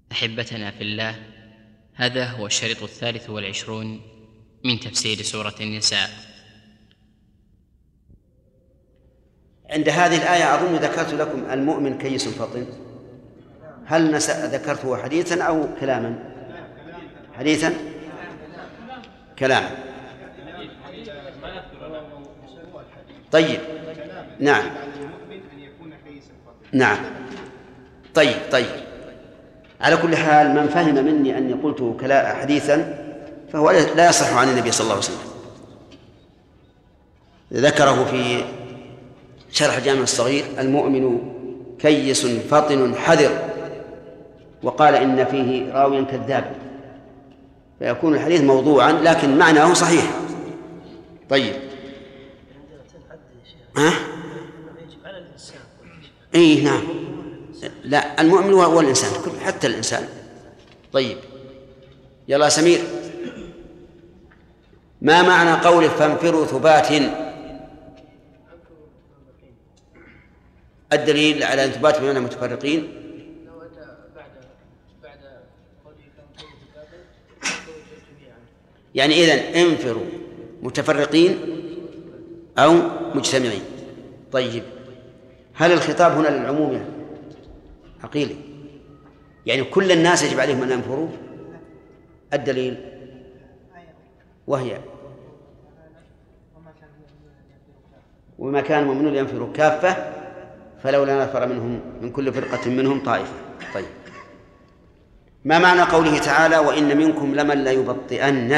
أحبتنا في الله، هذا هو الشريط 23 من تفسير سورة النساء. عند هذه الآية أظن ذكرت لكم المؤمن كيس فطن. هل ذكرته حديثا أو كلاما؟ حديثا، كلاما. طيب، نعم نعم. طيب، على كل حال من فهم مني أني قلت حديثا فهو لا يصح عن النبي صلى الله عليه وسلم. ذكره في شرح الجامع الصغير: المؤمن كيس فطن حذر، وقال إن فيه راويا كذاب، فيكون الحديث موضوعا لكن معناه صحيح. طيب، اي نعم، لا، المؤمن والإنسان حتى الإنسان. طيب، يلا سمير، ما معنى قوله فانفروا ثبات؟ الدليل على أن ثبات بمعنى متفرقين. يعني إذن انفروا متفرقين أو مجتمعين. طيب، هل الخطاب هنا للعموم يعني عقيلي؟ يعني كل الناس يجب عليهم أن ينفروا؟ الدليل وهي: وما كان المؤمنون لينفروا كافة فلولا نفر منهم من كل فرقة منهم طائفة. طيب، ما معنى قوله تعالى: وإن منكم لمن لا يبطئن؟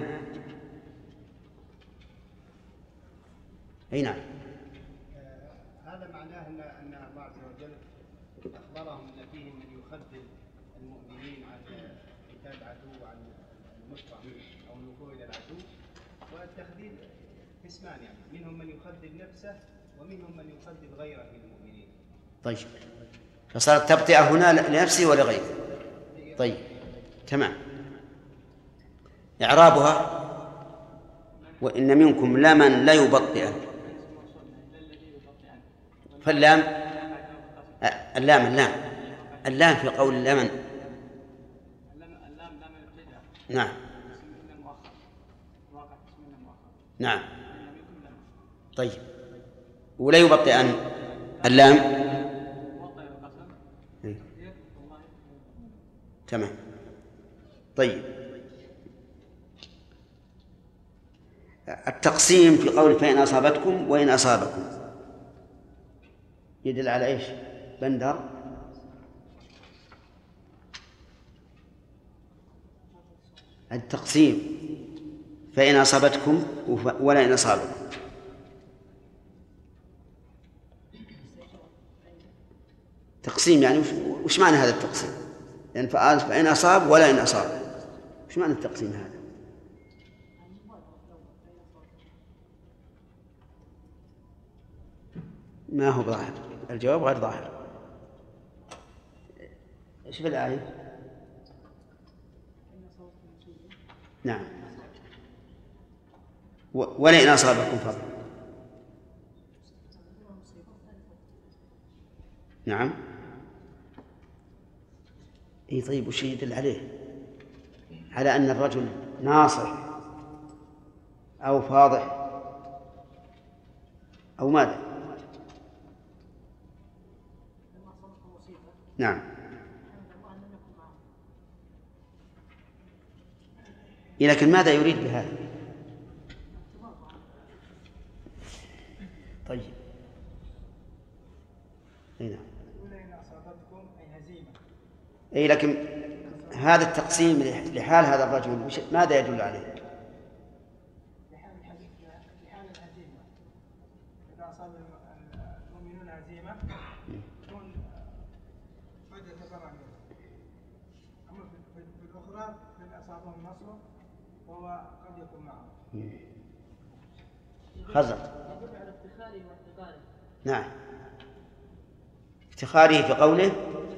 أي نعم. هذا معناه أن الله عز وجل أخبرهم أن فيهم من يخذل المؤمنين عن قتال العدو وعن النصرة أو الوقوع إلى العدو. والتخذيل قسمان، يعني منهم من يخذل نفسه ومنهم من يخذل غيره من المؤمنين. طيب، فصارت تبطئة هنا لنفسه ولغيره. طيب، تمام. إعرابها: وإن منكم لمن لا يبطئن. فاللام اللام في قول لمن. نعم نعم. طيب، ولا يبطئن اللام. تمام. طيب، التقسيم في قول فإن أصابتكم وإن أصابكم يدل على إيش؟ بندر. التقسيم فإن أصابتكم ولا إن أصابكم. تقسيم يعني وش معنى هذا التقسيم؟ يعني فإن أصاب ولا إن أصاب، وش معنى التقسيم هذا؟ ما هو ظاهر، الجواب غير ظاهر. ايش في الآية؟ نعم، ولئن أصابكم فضل. نعم. اي طيب، وش يدل عليه؟ على أن الرجل ناصح أو فاضح أو ماذا؟ نعم. لكن ماذا يريد بهذا؟ طيب، نعم. أي لكن هذا التقسيم لحال هذا الرجل ماذا يدل عليه؟ لحال الهزيمة، إذا أصاب المؤمنون هزيمة يكون قد يتبرع منه. أما في الأخرى إذا أصابهم النصر فهو قد يكون معه. خزر. يدل على افتخاره واحتقاره. نعم، افتخاره في قوله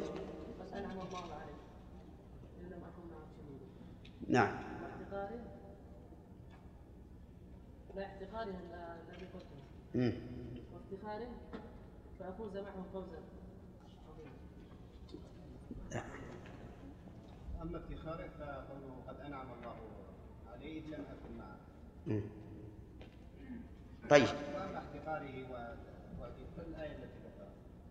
نعم. لا احتقاره الذي قلته، وافتخاره فأفوز معه فوزا عظيما. أما افتخاره فقوله قد أنعم الله عليه لم أكن معه. طيب. وأما احتقاره فالآية التي ذكرها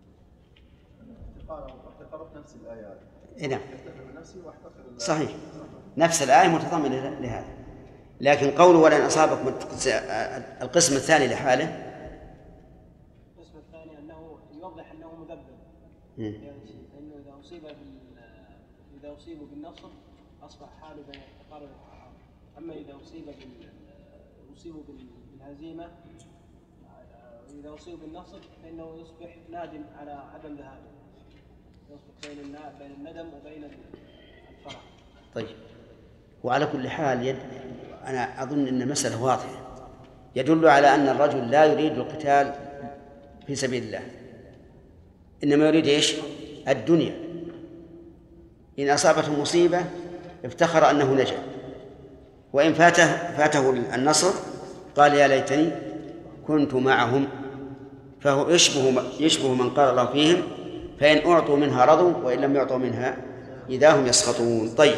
احتقاره نفس الآية. نعم. نفسي واحتقر. صحيح. نفس الآية متضمنة لهذا. لكن قوله ولئن أصابكم القسم الثاني لحاله. القسم الثاني أنه يوضح أنه مذبذب. فإنه إذا أصيبوا بالنصر أصبح حاله بين الاحتقار والاحتقار. أما إذا أصيبوا بالهزيمة، إذا أصيبوا بالنصر فإنه يصبح نادم على عدم ذهابه. يصبح بين الندم وبين الفرح. طيب. وعلى كل حال أنا أظن أن المسألة واضحة، يدل على أن الرجل لا يريد القتال في سبيل الله، إنما يريد إيش؟ الدنيا. إن أصابته مصيبة افتخر أنه نجا، وإن فاته النصر قال يا ليتني كنت معهم، فهو يشبه من قال الله فيهم فإن أعطوا منها رضوا وإن لم يعطوا منها إذا هم يسخطون. طيب.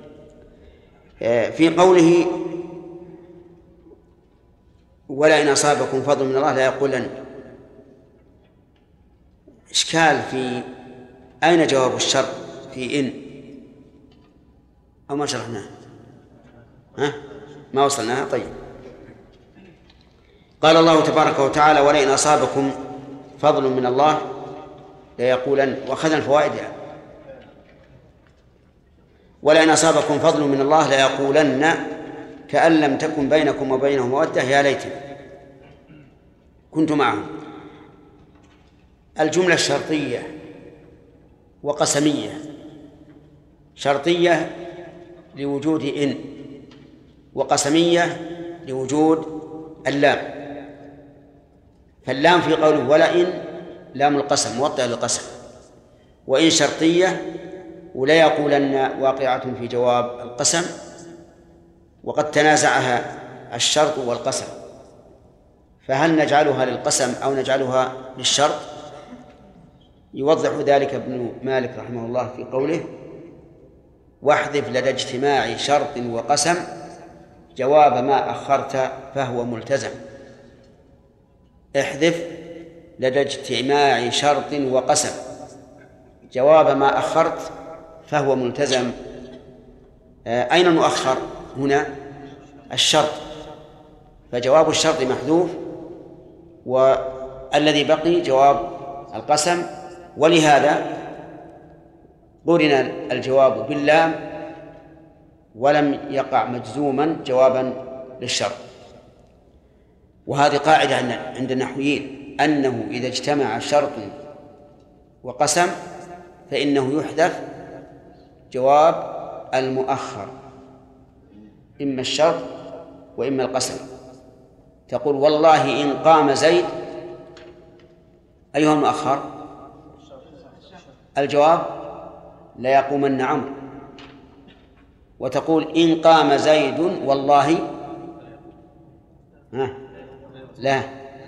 في قوله ولئن أصابكم فضل من الله لا يقولن، إشكال في أين جواب الشرط في إن أو ما شرحناه؟ ما وصلناها. طيب. قال الله تبارك وتعالى ولئن أصابكم فضل من الله لا يقولن، وأخذنا الفوائد يعني. ولئن أصابكم فضل من الله لا يقولن كأن لم تكن بينكم وبينه مودة يا ليتني كنت معهم. الجملة شرطية وقسمية. شرطية لوجود إن، وقسمية لوجود اللام. فاللام في قوله ولئن لام القسم موطئة للقسم، وإن شرطية ولا يقولن واقعة في جواب القسم، وقد تنازعها الشرط والقسم، فهل نجعلها للقسم أو نجعلها للشرط؟ يوضح ذلك ابن مالك رحمه الله في قوله واحذف لدى اجتماع شرط وقسم جواب ما أخرت فهو ملتزم. احذف لدى اجتماع شرط وقسم جواب ما أخرت فهو ملتزم. أين المؤخر هنا؟ الشرط، فجواب الشرط محذوف والذي بقي جواب القسم، ولهذا قرن الجواب باللام ولم يقع مجزوما جوابا للشرط. وهذه قاعدة عند النحويين أنه إذا اجتمع شرط وقسم فإنه يحذف جواب المؤخر، إما الشرط وإما القسم. تقول والله إن قام زيد، أيها المؤخر؟ الجواب لا يقومن عمرو. وتقول إن قام زيد والله لا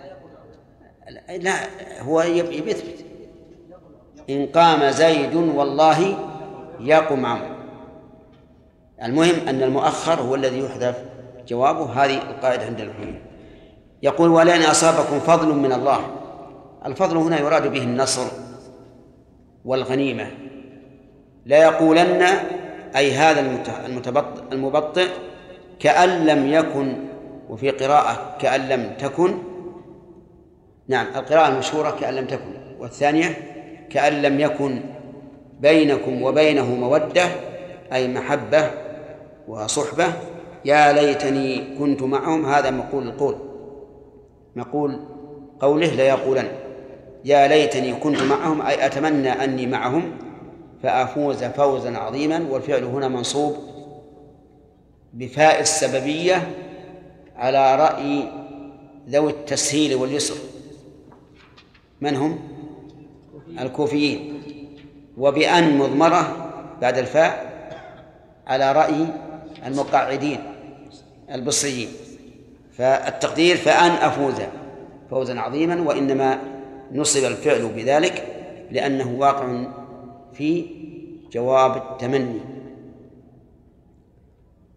هو يثبت إن قام زيد والله يقوم عمرو. المهم أن المؤخر هو الذي يحذف جوابه. هذه القاعدة عند العلماء. يقول ولئن أصابكم فضل من الله. الفضل هنا يراد به النصر والغنيمة. لا يقولن أي هذا المبطئ كأن لم يكن، وفي قراءة كأن لم تكن. نعم، القراءة المشهورة كأن لم تكن، والثانية كأن لم يكن بينكم وبينه مودة أي محبة وصحبة. يا ليتني كنت معهم، هذا مقول قوله لا يقولن يا ليتني كنت معهم أي أتمنى أني معهم فأفوز فوزا عظيما. والفعل هنا منصوب بفاء السببية على رأي ذوي التسهيل واليسر. من هم؟ الكوفيين. وبأن مضمرة بعد الفاء على رأي المقعدين البصريين. فالتقدير فأن أفوز فوزا عظيما، وإنما نصب الفعل بذلك لأنه واقع في جواب التمني.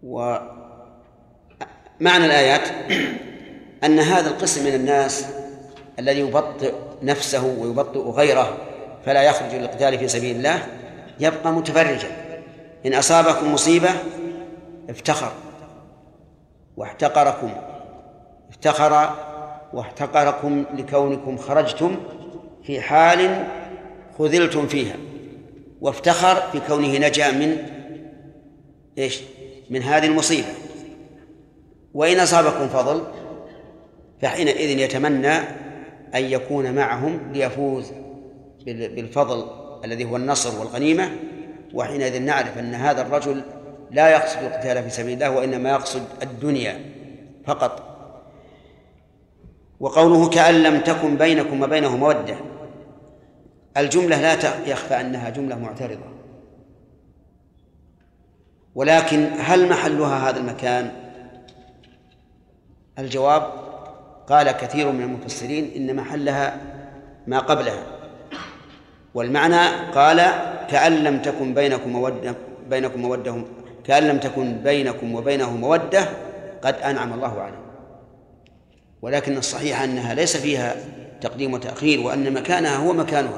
ومعنى الآيات أن هذا القسم من الناس الذي يبطئ نفسه ويبطئ غيره فلا يخرج للقتال في سبيل الله يبقى متفرجا. إن أصابكم مصيبة افتخر واحتقركم، افتخر واحتقركم لكونكم خرجتم في حال خذلتم فيها، وافتخر في كونه نجا من إيش؟ من هذه المصيبة. وإن أصابكم فضل فحينئذ يتمنى أن يكون معهم ليفوز بالفضل الذي هو النصر والغنيمة، وحينئذ نعرف أن هذا الرجل لا يقصد القتال في سبيل الله وإنما يقصد الدنيا فقط. وقوله كأن لم تكن بينكم وبينه مودة، الجملة لا يخفى أنها جملة معترضة، ولكن هل محلها هذا المكان؟ الجواب قال كثير من المفسرين إن محلها ما قبلها، والمعنى قال كأن لم تكن كأن لم تكن بينكم وبينه مودة قد أنعم الله عليه. ولكن الصحيح أنها ليس فيها تقديم وتأخير، وأن مكانها هو مكانها،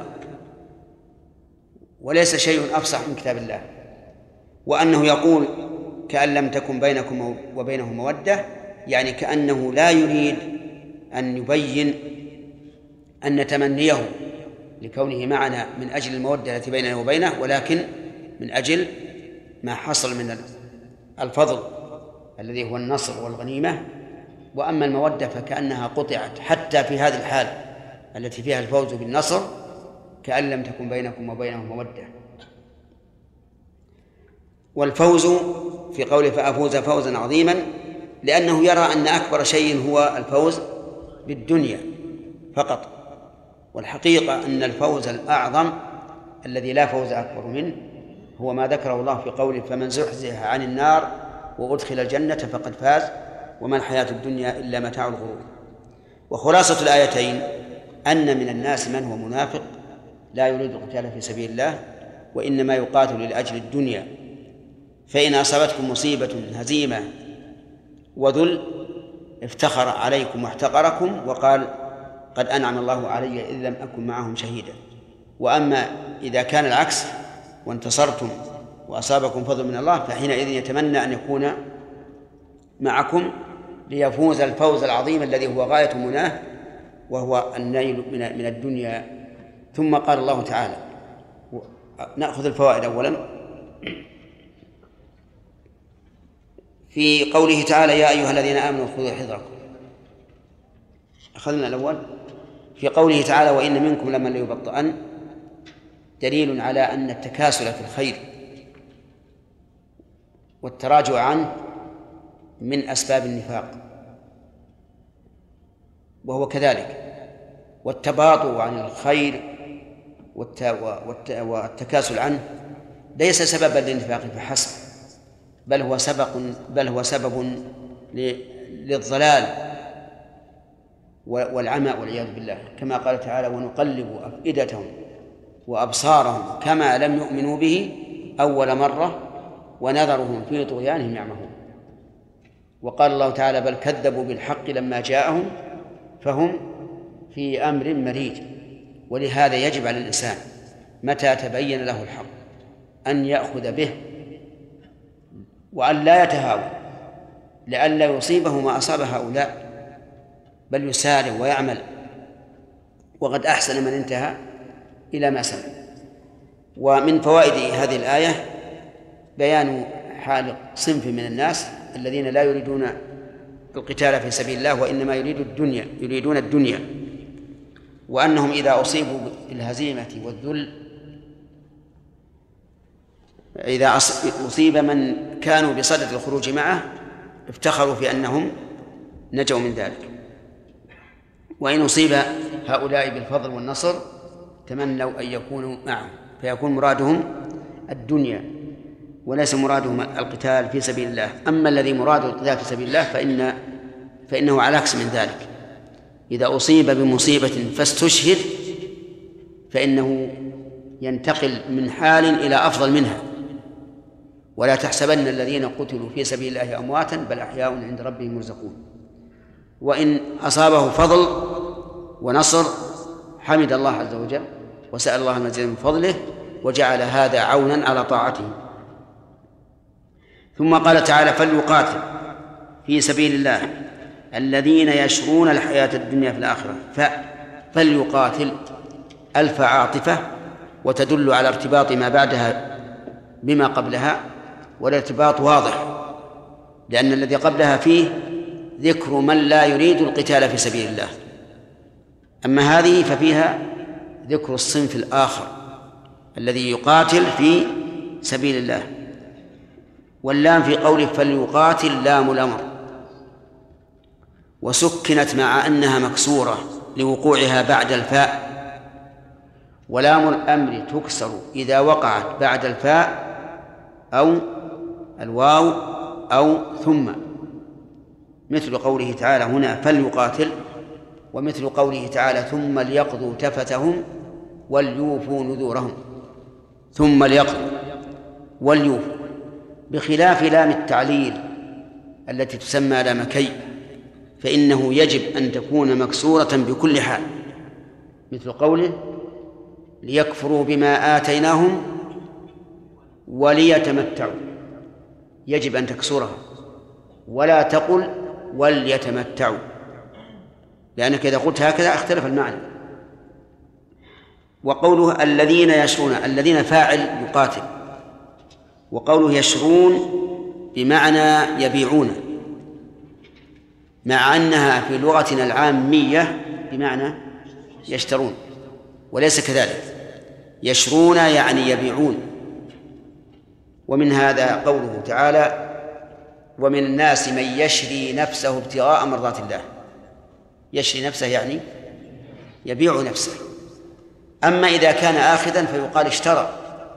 وليس شيء أفصح من كتاب الله. وأنه يقول كأن لم تكن بينكم وبينه مودة، يعني كأنه لا يريد أن يبين أن تمنيه لكونه معنا من أجل المودة التي بيننا وبينه، ولكن من أجل ما حصل من الفضل الذي هو النصر والغنيمة. وأما المودة فكأنها قطعت حتى في هذه الحال التي فيها الفوز بالنصر، كأن لم تكن بينكم وبينه مودة. والفوز في قوله فأفوز فوزا عظيما لأنه يرى أن أكبر شيء هو الفوز بالدنيا فقط، والحقيقة أن الفوز الأعظم الذي لا فوز أكبر منه هو ما ذكره الله في قوله فمن زحزح عن النار وأدخل الجنة فقد فاز وما الحياة الدنيا إلا متاع الغرور. وخلاصة الآيتين أن من الناس من هو منافق لا يريد القتال في سبيل الله وإنما يقاتل لأجل الدنيا، فإن أصابتكم مصيبة هزيمة وذل افتخر عليكم واحتقركم وقال قد أنعم الله علي إذ لم أكن معهم شهيدا. وأما إذا كان العكس وانتصرتم وأصابكم فضل من الله فحينئذ يتمنى أن يكون معكم ليفوز الفوز العظيم الذي هو غاية مناه وهو النيل من الدنيا. ثم قال الله تعالى، نأخذ الفوائد أولا، في قوله تعالى يا أيها الذين آمنوا خذوا حذركم، أخذنا الأول في قوله تعالى وإن منكم لمن ليبطئن، دليل على أن التكاسل في الخير والتراجع عنه من أسباب النفاق، وهو كذلك، والتباطؤ عن الخير والتكاسل عنه ليس سببا للنفاق فحسب، بل هو سبب للضلال والعمى والعياذ بالله، كما قال تعالى ونقلب أفئدتهم وأبصارهم كما لم يؤمنوا به أول مرة ونذرهم في طغيانهم يعمهون. وقال الله تعالى بل كذبوا بالحق لما جاءهم فهم في أمر مريج. ولهذا يجب على الإنسان متى تبين له الحق أن يأخذ به وأن لا يتهاون لئلا يصيبه ما أصاب هؤلاء، بل يسارع ويعمل، وقد أحسن من انتهى إلى ما سمع. ومن فوائد هذه الآية بيان حال صنف من الناس الذين لا يريدون القتال في سبيل الله وإنما يريدون الدنيا، وأنهم إذا أصيبوا بالهزيمة والذل، إذا أصيب من كانوا بصدد الخروج معه افتخروا في أنهم نجوا من ذلك، وإن أصيب هؤلاء بالفضل والنصر تمنوا أن يكونوا معهم، فيكون مرادهم الدنيا وليس مرادهم القتال في سبيل الله. أما الذي مراده القتال في سبيل الله فإنه على عكس من ذلك، إذا أصيب بمصيبة فاستشهد فإنه ينتقل من حال إلى أفضل منها، ولا تحسبن الذين قتلوا في سبيل الله أمواتا بل أحياء عند ربهم يرزقون. وإن أصابه فضل ونصر حمد الله عز وجل وسأل الله المزيد من فضله وجعل هذا عونا على طاعته. ثم قال تعالى: فليقاتل في سبيل الله الذين يشرون الحياة الدنيا في الآخرة. فليقاتل ألف عاطفة وتدل على ارتباط ما بعدها بما قبلها، والارتباط واضح لأن الذي قبلها فيه ذكر من لا يريد القتال في سبيل الله، أما هذه ففيها ذكر الصنف الآخر الذي يقاتل في سبيل الله. واللام في قوله فليقاتل لام الأمر، وسكنت مع أنها مكسورة لوقوعها بعد الفاء، ولام الأمر تكسر إذا وقعت بعد الفاء أو الواو أو ثم، مثل قوله تعالى هنا فليقاتل، ومثل قوله تعالى ثم ليقضوا تفتهم وليوفوا نذورهم. ثم ليقضوا وليوفوا، بخلاف لام التعليل التي تسمى لام كي، فإنه يجب أن تكون مكسورة بكل حال، مثل قوله ليكفروا بما آتيناهم وليتمتعوا، يجب أن تكسرها ولا تقل وليتمتعوا، لأنك إذا قلت هكذا اختلف المعنى. وقوله الذين يشرون، الذين فاعل يقاتل، وقوله يشرون بمعنى يبيعون، مع أنها في لغتنا العامية بمعنى يشترون، وليس كذلك. يشرون يعني يبيعون. ومن هذا قوله تعالى ومن الناس من يشري نفسه ابتغاء مرضات الله. يشري نفسه يعني يبيع نفسه. أما إذا كان آخذا فيقال اشترى،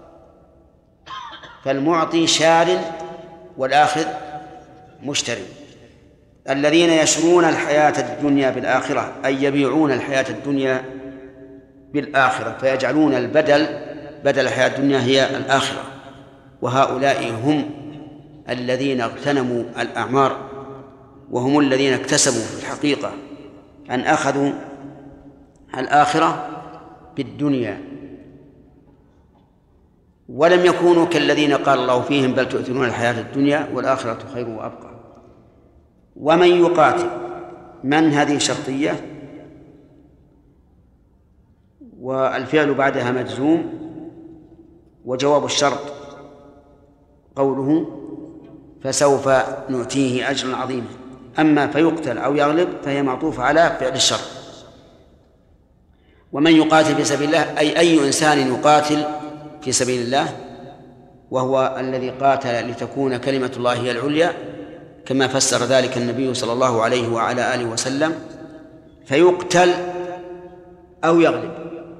فالمعطي شار والآخذ مشتري. الذين يشرون الحياة الدنيا بالآخرة أي يبيعون الحياة الدنيا بالآخرة، فيجعلون بدل الحياة الدنيا هي الآخرة. وهؤلاء هم الذين اغتنموا الأعمار، وهم الذين اكتسبوا في الحقيقة أن أخذوا الآخرة بالدنيا، ولم يكونوا كالذين قال الله فيهم بل تؤثرون الحياة الدنيا والآخرة خير وأبقى. ومن يقاتل، من هذه شرطية والفعل بعدها مجزوم، وجواب الشرط قوله فسوف نؤتيه أجرا عظيما. أما فيقتل أو يغلب فهي معطوفة على فعل الشرط. ومن يقاتل في سبيل الله أي إنسان يقاتل في سبيل الله، وهو الذي قاتل لتكون كلمة الله هي العليا، كما فسر ذلك النبي صلى الله عليه وعلى آله وسلم. فيقتل أو يغلب.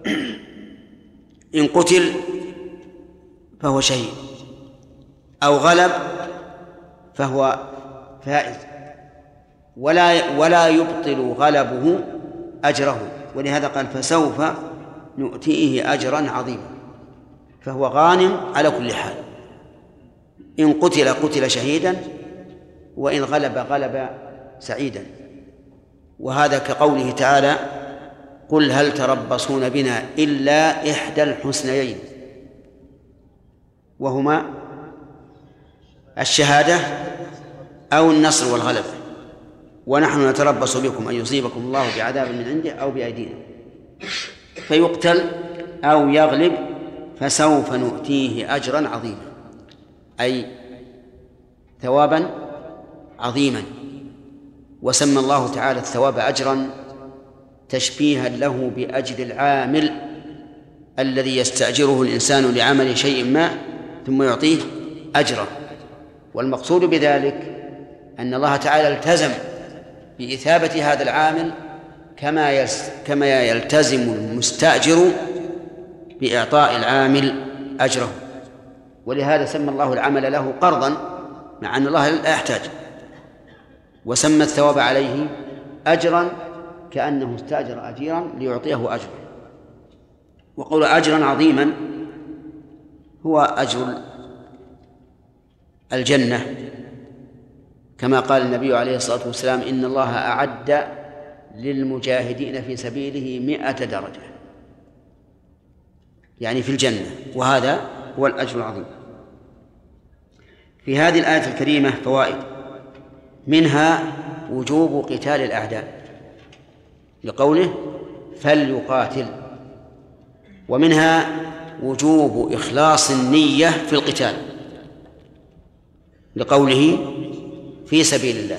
إن قتل فهو شهيد، أو غلب فهو فائز، ولا يبطل غلبه أجره. ولهذا قال فسوف نؤتيه أجرا عظيما، فهو غانم على كل حال. إن قتل شهيدا، وإن غلب سعيدا. وهذا كقوله تعالى قل هل تربصون بنا إلا إحدى الحسنيين، وهما الشهادة أو النصر والغلبة، ونحن نتربص بكم أن يصيبكم الله بعذاب من عنده أو بأيدينا. فيقتل أو يغلب فسوف نؤتيه أجرا عظيما، أي ثوابا عظيما. وسمى الله تعالى الثواب أجرا تشبيها له بأجر العامل الذي يستأجره الإنسان لعمل شيء ما ثم يعطيه أجرا. والمقصود بذلك أن الله تعالى التزم بإثابة هذا العامل كما يلتزم المستأجر بإعطاء العامل أجره. ولهذا سمى الله العمل له قرضا، مع أن الله لا يحتاج، وسمى الثواب عليه أجرا كأنه استأجر أجيرا ليعطيه أجرا. وقول أجرا عظيما هو أجر الجنة، كما قال النبي عليه الصلاة والسلام: إن الله أعد للمجاهدين في سبيله 100 درجة، يعني في الجنة، وهذا هو الأجر العظيم. في هذه الآية الكريمة فوائد، منها وجوب قتال الأعداء لقوله: فليقاتل، ومنها وجوب إخلاص النية في القتال لقوله: في سبيل الله.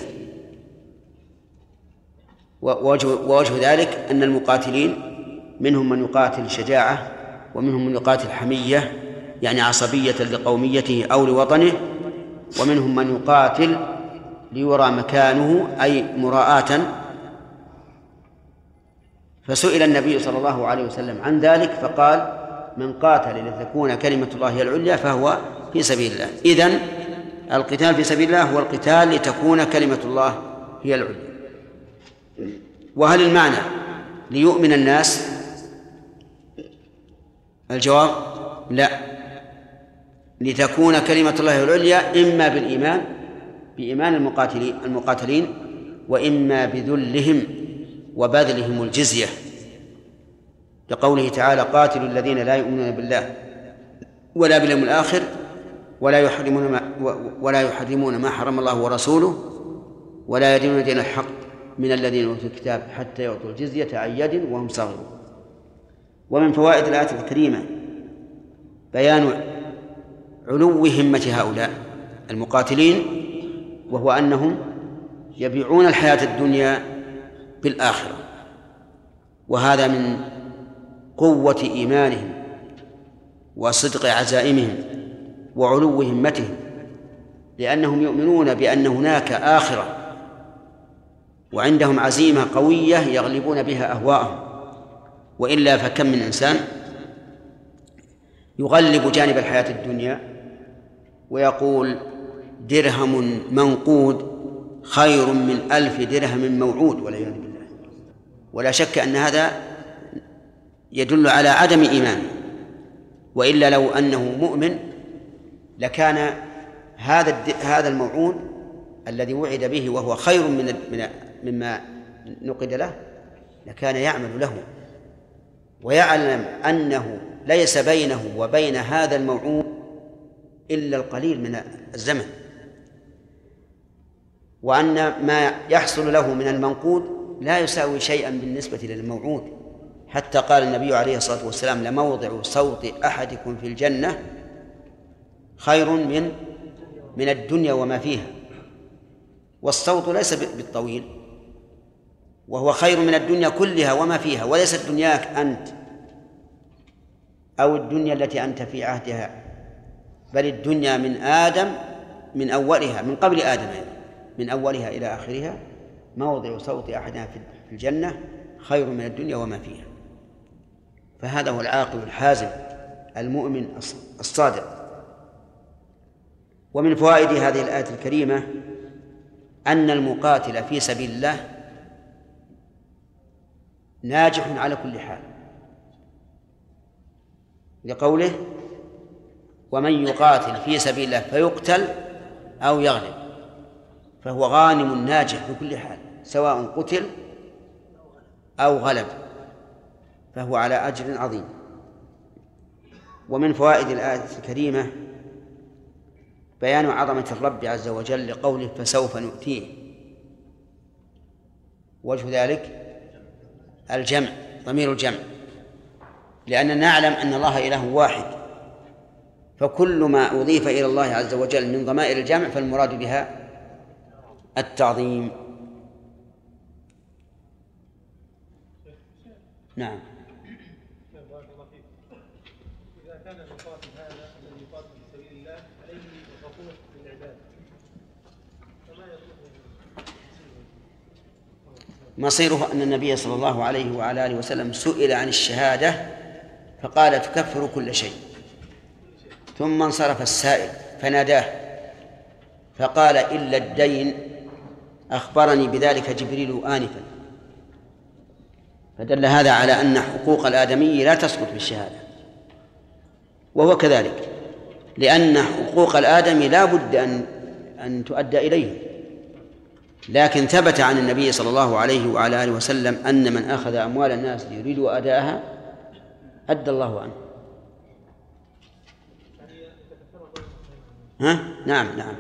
ووجه ذلك أن المقاتلين منهم من يقاتل شجاعة، ومنهم من يقاتل حمية يعني عصبية لقوميته أو لوطنه، ومنهم من يقاتل ليرى مكانه أي مراءة. فسئل النبي صلى الله عليه وسلم عن ذلك فقال: من قاتل لتكون كلمة الله هي العليا فهو في سبيل الله. إذن القتال في سبيل الله هو القتال لتكون كلمة الله هي العليا. وهل المعنى ليؤمن الناس؟ الجواب: لا، لتكون كلمة الله هي العليا إما بالإيمان بإيمان المقاتلين، وإما بذلهم وبذلهم الجزية، لقوله تعالى: قاتلوا الذين لا يؤمنون بالله ولا باليوم الآخر ولا يحرمون ما حرم الله ورسوله ولا يدينون دين الحق من الذين أوتوا الكتاب حتى يعطوا الجزية عن يد وهم صاغرون. ومن فوائد الآية الكريمة بيان علو همة هؤلاء المقاتلين، وهو أنهم يبيعون الحياة الدنيا بالآخرة، وهذا من قوة إيمانهم وصدق عزائمهم وعلو همتهم، لأنهم يؤمنون بأن هناك آخرة، وعندهم عزيمة قوية يغلبون بها أهواءهم. وإلا فكم من إنسان يغلب جانب الحياة الدنيا ويقول: درهم منقود خير من 1000 درهم موعود، والعياذ بالله. ولا شك أن هذا يدل على عدم إيمانه، وإلا لو أنه مؤمن لكان هذا الموعود الذي وعد به وهو خير مما نقد له لكان يعمل له، ويعلم أنه ليس بينه وبين هذا الموعود إلا القليل من الزمن، وأن ما يحصل له من المنقود لا يساوي شيئا بالنسبة للموعود. حتى قال النبي عليه الصلاة والسلام: لموضع صوت أحدكم في الجنة خير من الدنيا وما فيها. والصوت ليس بالطويل، وهو خير من الدنيا كلها وما فيها، وليست دنياك أنت أو الدنيا التي أنت في عهدها، بل الدنيا من آدم، من أولها، من قبل آدم يعني، من أولها إلى آخرها، موضع صوت أحدنا في الجنة خير من الدنيا وما فيها. فهذا هو العاقل الحازم المؤمن الصادق. ومن فوائد هذه الآية الكريمة أن المقاتل في سبيل الله ناجح على كل حال، لقوله: ومن يقاتل في سبيل الله فيقتل أو يغلب فهو غانم ناجح بكل حال، سواء قتل أو غلب، فهو على أجر عظيم. ومن فوائد الآية الكريمة بيان عظمة الرب عز وجل لقوله: فسوف نؤتيه. وجه ذلك الجمع، ضمير الجمع، لأننا نعلم أن الله إله واحد، فكل ما أضيف إلى الله عز وجل من ضمائر الجمع فالمراد بها التعظيم. نعم. إذا كان المقاتل هذا الذي يقاتل في سبيل الله عليه حقوق للعباد، فما مصيره أن النبي صلى الله عليه وعلى آله وسلم سئل عن الشهادة فقال: تكفر كل شيء. ثم انصرف السائل فناداه فقال: إلا الدين، أخبرني بذلك جبريل آنفا. فدل هذا على أن حقوق الآدمي لا تسقط بالشهادة، وهو كذلك، لأن حقوق الآدمي لا بد أن تؤدى إليه. لكن ثبت عن النبي صلى الله عليه وعلى آله وسلم أن من أخذ أموال الناس يريد أداءها أدى الله عنه. ها؟ نعم نعم.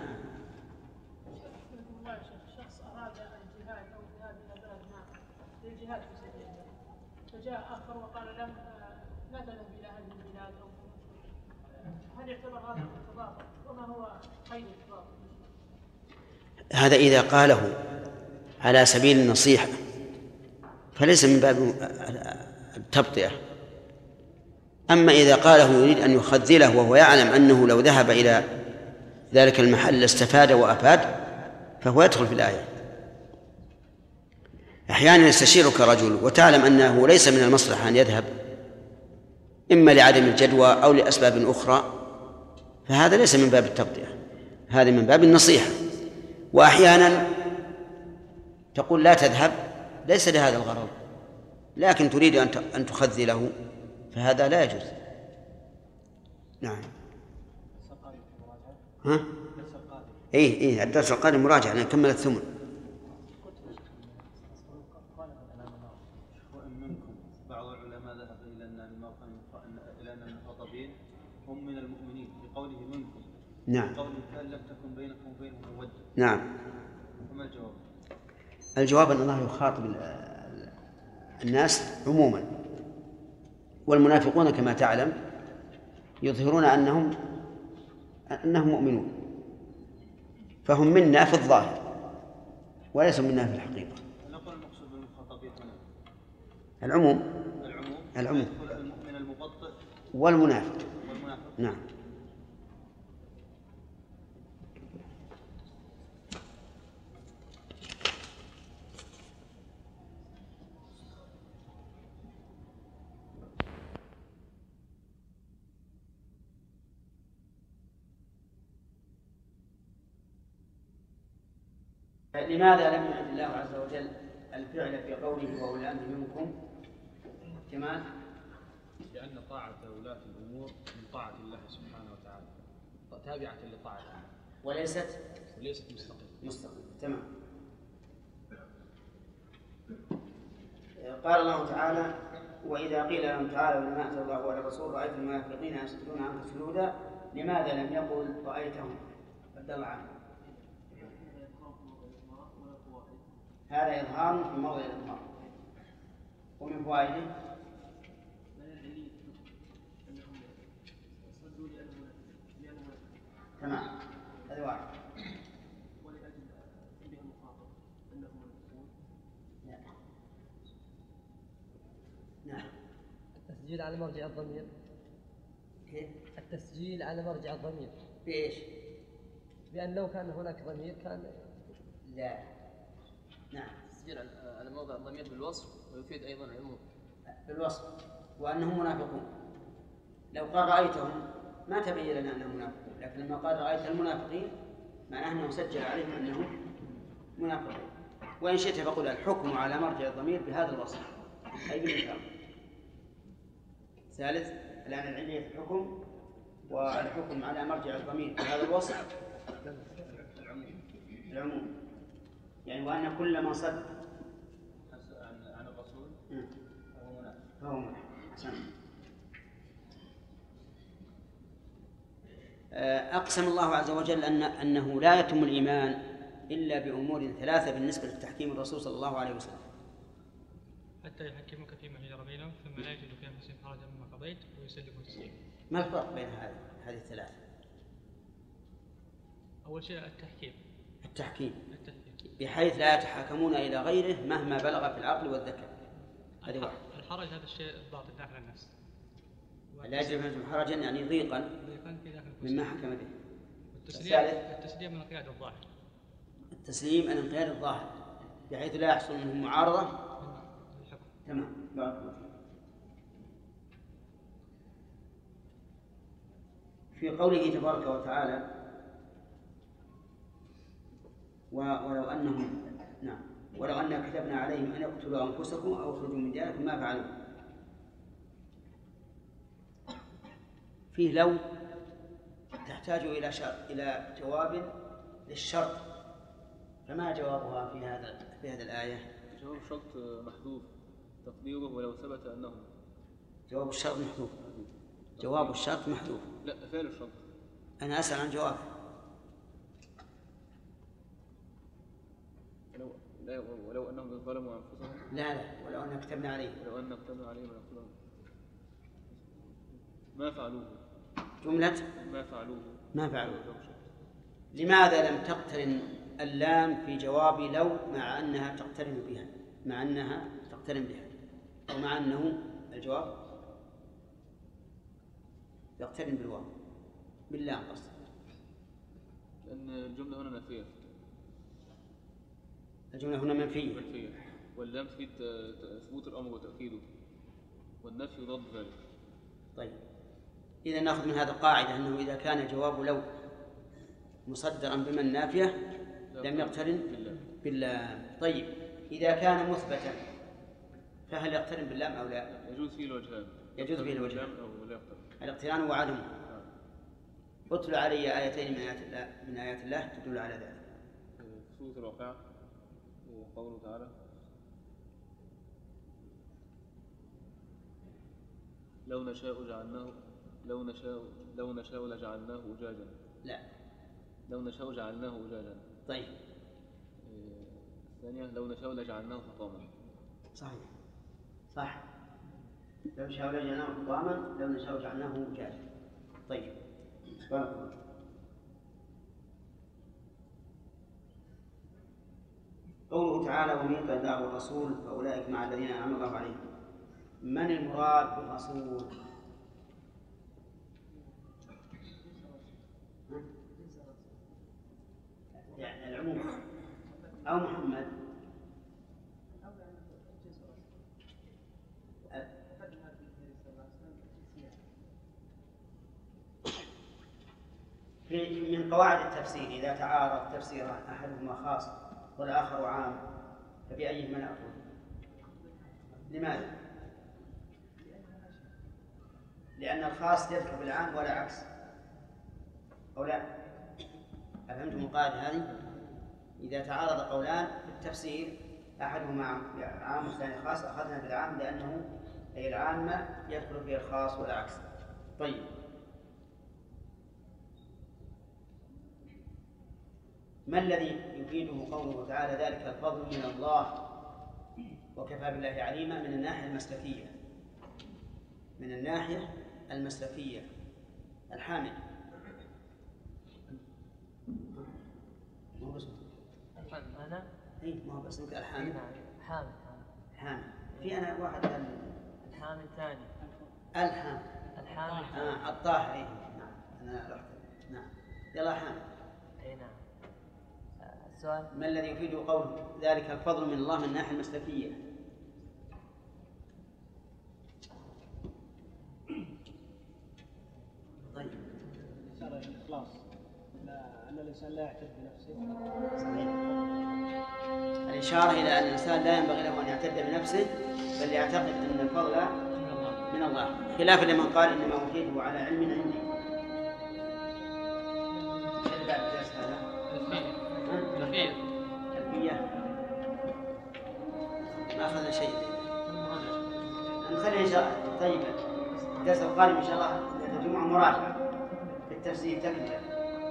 شخص أراد الجهاد أو الذهاب إلى بلد ما للجهاد في سبيل الله، فجاء آخر وقال له لا تذهب إلى هذه البلاد، هل يعتبر هذا التضافر؟ وما هو قيد التضافر؟ هذا إذا قاله على سبيل النصيحة فليس من باب التبطئة. أما إذا قاله يريد أن يخذله وهو يعلم أنه لو ذهب إلى ذلك المحل استفاد وأفاد فهو يدخل في الآية. أحيانا يستشيرك رجل وتعلم أنه ليس من المصلحة أن يذهب، إما لعدم الجدوى أو لأسباب أخرى، فهذا ليس من باب التبطئة، هذا من باب النصيحة. وأحيانا تقول لا تذهب ليس لهذا الغرض، لكن تريد أن تخذله، فهذا لا يجوز. نعم. ها؟ إيه الدرس القادم مراجعة نكمل الثمن. وإن منكم بعض العلماء ذهب إلى أن المخاطبين هم من المؤمنين بقوله منكم. نعم. قوله كان لم تكن بينكم وبينهم مودة. نعم. وما الجواب؟ الجواب أن الله يخاطب الناس عموما، والمنافقون كما تعلم يظهرون أنهم مؤمنون، فهم منا في الظاهر وليسوا منا في الحقيقة. نقول المقصود بالمخاطبين هنا العموم المؤمن المبطئ والمنافق. نعم. لماذا لم يعد الله عز وجل الفعل في قوله وأولي الأمر منكم؟ كمان لأن طاعة ولاة الأمور من طاعة الله سبحانه وتعالى، تابعة لطاعته وليست مستقلة. تمام. قال الله تعالى: وإذا قيل لهم تعالوا لما أنزل الله وعلى الرسول رأيت المنافقين يصدون عنك سجودا. لماذا لم يقل رأيتهم؟ رضي الله عنه. هذا إظهار في موضع الإظهار. ومن فوائده تمام، هذا واحد. نعم. التسجيل على مرجع الضمير. كيف؟ التسجيل على مرجع الضمير. بإيش؟ بأن لو كان هناك ضمير كان لا. نعم. التسجيل على موضع الضمير بالوصف، ويفيد أيضا العموم بالوصف، وأنهم منافقون. لو قال رأيتهم ما تبين لنا أنهم منافقون، لكن لما قال رأيت المنافقين معناه أنه سجل عليهم أنهم منافقون. وإن شئت فقل الحكم على مرجع الضمير بهذا الوصف أي بالإنكار. ثالث، الآن العلية في الحكم والحكم على مرجع الضمير بهذا الوصف العموم، يعني وأن كل من صد عن الرسول فهو منافق. أقسم الله عز وجل أنه لا يتم الإيمان إلا بأمور ثلاثة بالنسبة للتحكيم الرسول صلى الله عليه وسلم: حتى يحكمك فيما شجر بينهم ثم لا يجد في أنفسهم حرجا مما قضيت ويسلموا تسليما. ما الفرق بين هذه الثلاثة؟ أول شيء التحكيم بحيث لا يتحاكمون إلى غيره مهما بلغ في العقل والذكاء. هذه واحد. الحرج هذا الشيء الضغط داخل النفس، لا يجب أن حرجا يعني ضيقا مما حكم به. التسليم من انقياد الظاهر. التسليم من انقياد الظاهر بحيث لا يحصل منه معارضة. تمام. في قوله تبارك وتعالى: ولو أننا كتبنا عليهم أن يقتلوا أنفسكم أو اخرجوا من دياركم ما فعلوا. فيه لو تحتاج إلى جواب للشرط، فما جوابها في هذه الآية؟ جواب الشرط محذوف تقديره ولو ثبت أنه. جواب الشرط محذوف. جواب الشرط محذوف. لا، فعل الشرط. أنا أسأل عن جواب. ولو أنهم ظلموا أنفسهم. لا ولو أننا كتبنا عليهم. ولو أننا كتبنا عليهم أنفسهم ما فعلوه. جملة ما فعلوه. لماذا لم تقترن اللام في جواب لو مع أنها تقترن بها، أو مع أنه الجواب يقترن بالواو باللام قصدي؟ لأن الجملة هنا نافية. الجملة هنا منفية. واللام تفيد ثبوت الأمر وتأكيده، والنفي ضد ذلك. طيب إذا نأخذ من هذا القاعدة أنه إذا كان جواب لو مصدرا بمن نافية لم يقترن باللام. طيب إذا كان مثبتا فهل يقترن باللام أو لا؟ يجوز فيه الوجهان. الاقتران وعدمه. اتل علي آيتين من آيات الله تدل على ذلك. سورة الواقعة قوله تعالى لو نشاء لجعلناه أجاجا. لا، لو نشاء جعلناه أجاجا. طيب الثانية لو نشاء لجعلناه حطاما. صحيح صح. لو نشاء لجعلناه حطاما، لو نشاء جعلناه أجاجا. طيب قوله تعالى ومن يطع الله والرسول فأولئك مع الذين أنعم الله عليهم. من المراد بالرسول؟ يعني العموم أو محمد؟ من قواعد التفسير إذا تعارض تفسيران أحدهما خاص والآخر عام فبأيهما نأخذ؟ لماذا؟ لأن الخاص يذكر بالعام ولا عكس، أو لا؟ أفهمتم القاعدة هذه؟ إذا تعارض قولان في التفسير أحدهما عام والثاني خاص أخذنا بالعام لأنه أي العامة يدخل فيه الخاص ولا عكس. طيب ما الذي يفيده قوله تعالى ذلك الفضل من الله وكفى بالله عليما؟ من الناحية المسلكية، من الناحية المسلكية الحامد. ما هو اسمه أنا؟ إيه ما هو اسمك الحامد. حامد. في أنا واحد الحامد ثاني. الحامد الطاهر. إيه نعم أنا رحت. نعم يلا حامد. أي نعم. السؤال ما الذي يفيد قول ذلك الفضل من الله من الناحية المسلكية؟ طيب الإشارة إلى الإخلاص، أن الإنسان لا يعتد بنفسه. صحيح. الإشارة إلى أن الإنسان لا ينبغي له أن يعتد بنفسه بل يعتقد أن الفضل من الله، خلافا لمن قال إنما أوتيته على علم عندي. شيء بعد الدرس هذا؟ الفية ما أخذنا شيء. نخلي إن شاء الله. طيب الدرس القادم إن شاء الله الجمعة مراجعة في التفسير تكملة.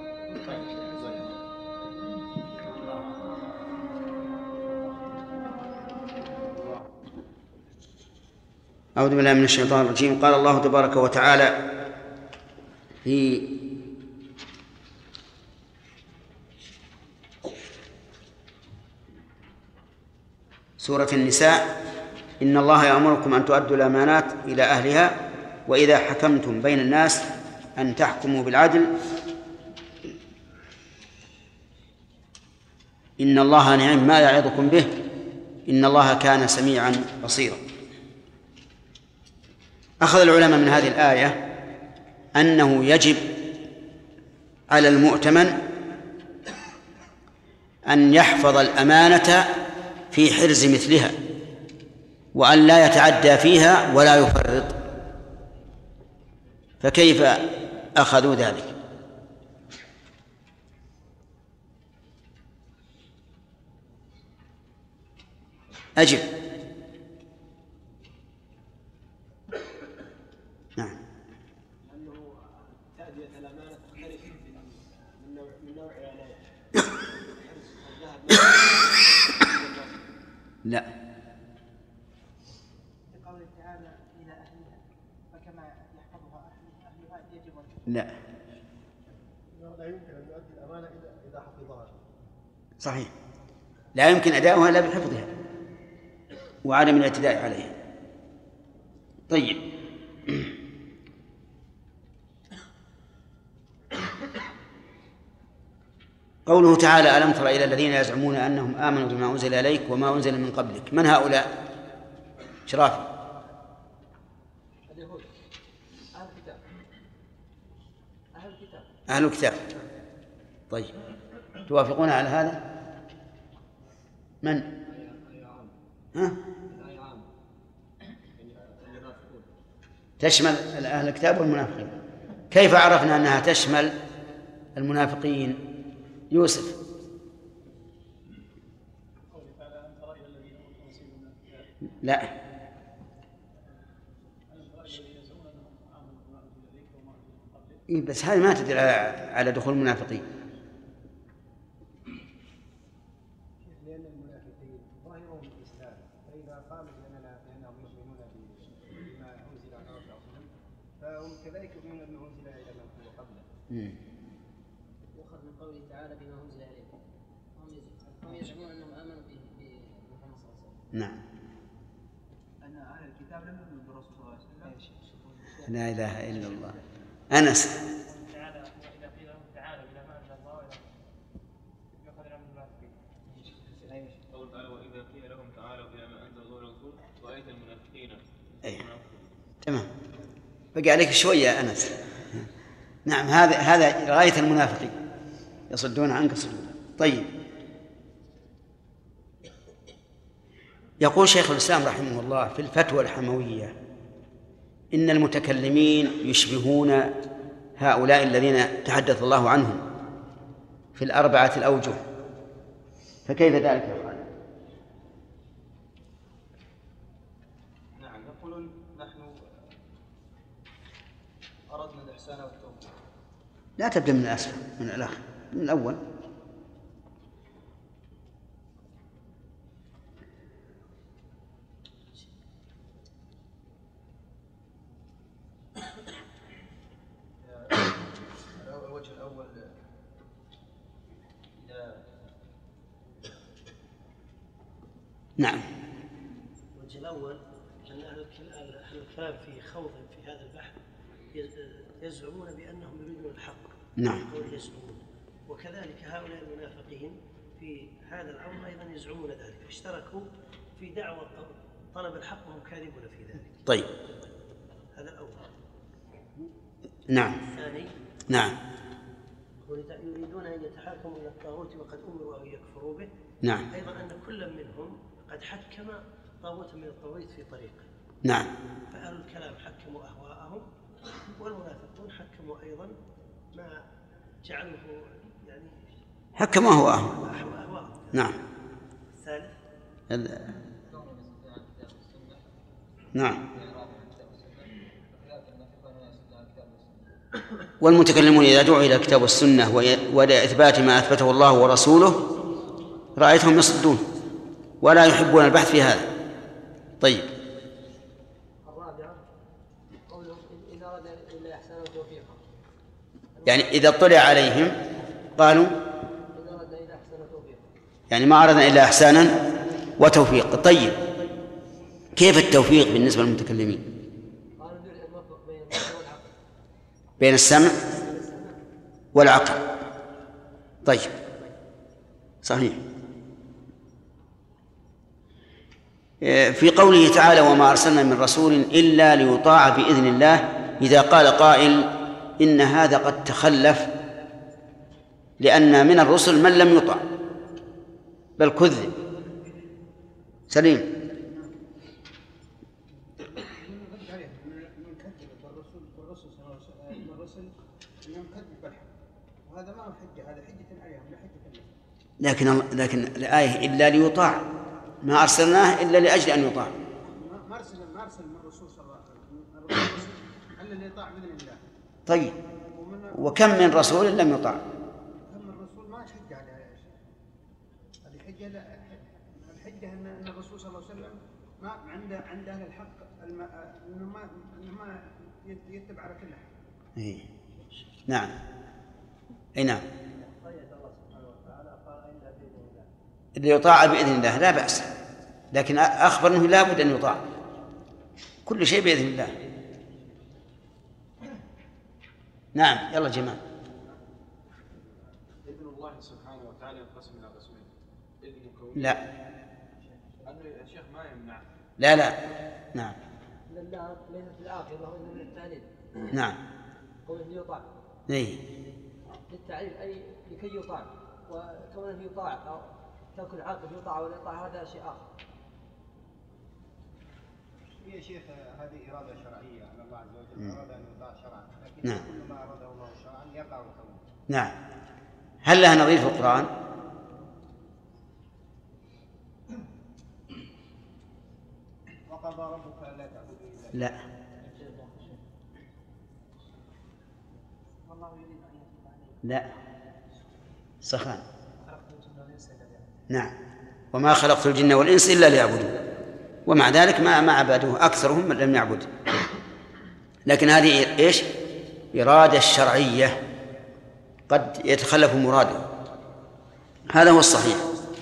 أعوذ بالله من الشيطان الرجيم. قال الله تبارك وتعالى في سورة النساء إن الله يأمركم أن تؤدوا الأمانات إلى أهلها وإذا حكمتم بين الناس أن تحكموا بالعدل إن الله نعم ما يعظكم به إن الله كان سميعا بصيرا. أخذ العلماء من هذه الآية أنه يجب على المؤتمن أن يحفظ الأمانة في حرز مثلها وأن لا يتعدى فيها ولا يفرط. فكيف أخذوا ذلك؟ أجب. نعم. أنه تأدية الأمانة تختلف من نوع إلى لا. لقوله تعالى إلى أهلها فكما يحفظها أهلها يجب لا. لا يمكن أن يؤدي الأمانة إذا حفظها. صحيح، لا يمكن أداؤها إلا بحفظها وعدم الاعتداء عليها. طيب، قوله تعالى ألم تر إلى الذين يزعمون أنهم آمنوا بما أنزل إليك وما أنزل من قبلك، من هؤلاء؟ شرافي. اليهود، أهل الكتاب. أهل الكتاب. طيب، توافقون على هذا؟ من؟ ها؟ تشمل أهل الكتاب والمنافقين. كيف عرفنا أنها تشمل المنافقين؟ يوسف. لا، بس هذه ما تدل على دخول المنافقين. لأن المنافقين ظاهرهم الإسلام، فإذا قالوا بأنهم يؤمنون بما أنزل على الرسول صلى الله عليه وسلم فهم كذلك يؤمنون بما أنزل إلى من هو قبله. يؤخذ من قوله تعالى بما أنزل إليكم، هم يزعمون أنهم آمنوا بمحمد صلى الله عليه وسلم. نعم. أن أهل الكتاب لم يؤمنوا بالرسول صلى الله عليه وسلم. لا إله إلا الله. أنس. تعالى إذا قيل لهم تعالوا إلى ما أنزل الله يؤخذ الأمر المنافقين. قول تعالى وإذا قيل لهم تعالوا إلى ما أنزل الله والرسول رأيت المنافقين. تمام، بقي عليك شوية يا أنس. نعم، هذا غاية المنافقين يصدون عنك صدودا. طيب، يقول شيخ الإسلام رحمه الله في الفتوى الحموية إن المتكلمين يشبهون هؤلاء الذين تحدث الله عنهم في الأربعة الأوجه، فكيف ذلك يا خالد؟ نعم، يقولون نحن أردنا الإحسان والتوبة. لا تبدأ من الأسفل، من الآخر، من الأول. الوجه الأول نعم. الوجه الأول أن أهل الكلام في خوض في هذا البحث يزعمون بأنهم يريدون الحق. نعم. يزعمون، وكذلك هؤلاء المنافقين في هذا الأمر أيضا يزعمون ذلك، اشتركوا في دعوة طلب الحق وهم كاذبون في ذلك. طيب، هذا الأول. نعم. الثاني، نعم، يريدون أن يتحاكموا إلى الطاغوت وقد أمروا أن يكفروا به. نعم. أيضا أن كل منهم قد حكم طاغوتا من الطواغيت في طريقه. نعم. فأهل الكلام حكموا أهواءهم، والمنافقون حكموا أيضا ما جعلوه يعني حكموا أهواءهم. نعم. الثالث، نعم. والمتكلمون إذا دعوا إلى الكتاب والسنة وإلى إثبات ما أثبته الله ورسوله رأيتهم يصدون ولا يحبون البحث في هذا. طيب، الرابعة قوله إذا أراد إلا إحسانا وتوفيقا، يعني إذا اطلع عليهم قالوا إذا أراد إلا إحسانا وتوفيقا، يعني ما أردنا إلا إحسانا وتوفيق. طيب، كيف التوفيق بالنسبة للمتكلمين؟ قالوا الموفق بين السمع والعقل. بين السمع والعقل. طيب، صحيح. في قوله تعالى وما أرسلنا من رسول إلا ليطاع بإذن الله، إذا قال قائل إن هذا قد تخلف لأن من الرسل من لم يطع بل كذب. سليم. وهذا ما هو حجة، هذا حجة عليهم لا حجة لهم. لكن الآية إلا ليطاع ما أرسلناه إلا لأجل أن يطاع. ما أرسل من الرسول صلى الله عليه وسلم إلا ليطاع بإذن الله. طيب وكم من رسول لم يطاع؟ كم من رسول ما حجة عليها يا شيخ. الحجة أن الرسول صلى الله عليه وسلم ما عند أهل الحق إنه ما يتبع على كل حق. إيه. نعم. أي نعم. اللي يطاع بإذن الله لا بأس، لكن أخبر أنه لا بد أن يطاع، كل شيء بإذن الله. نعم. يلا جماعة. إذن الله سبحانه وتعالى ينقسم إلى قسمين، إذن كوني. لا. أنه الشيخ ما يمنع. لا. نعم. لله ليست العاقبة وإنما من التعليل. نعم. قوله يطاع. إيه. للتعليل أي لكي يطاع، وكونه يطاع أو ترك العاقبة يطاع ولا يطاع هذا شيء آخر. يا شيخ هذه إرادة شرعية أن الله عز وجل أراد أن يطاع شرعا، لكن نعم. كل ما أراده الله شرعا يقع الكون. نعم. هل لها نظير في القرآن؟ وقضى ربك ألا تعبدوا إلا لا. لا. سخان. نعم. وما خلقت الجن والإنس إلا ليعبدون، ومع ذلك ما عبدوه، أكثرهم لم يعبد. لكن هذه إيش؟ إرادة الشرعية قد يتخلف مراده، هذا هو الصحيح.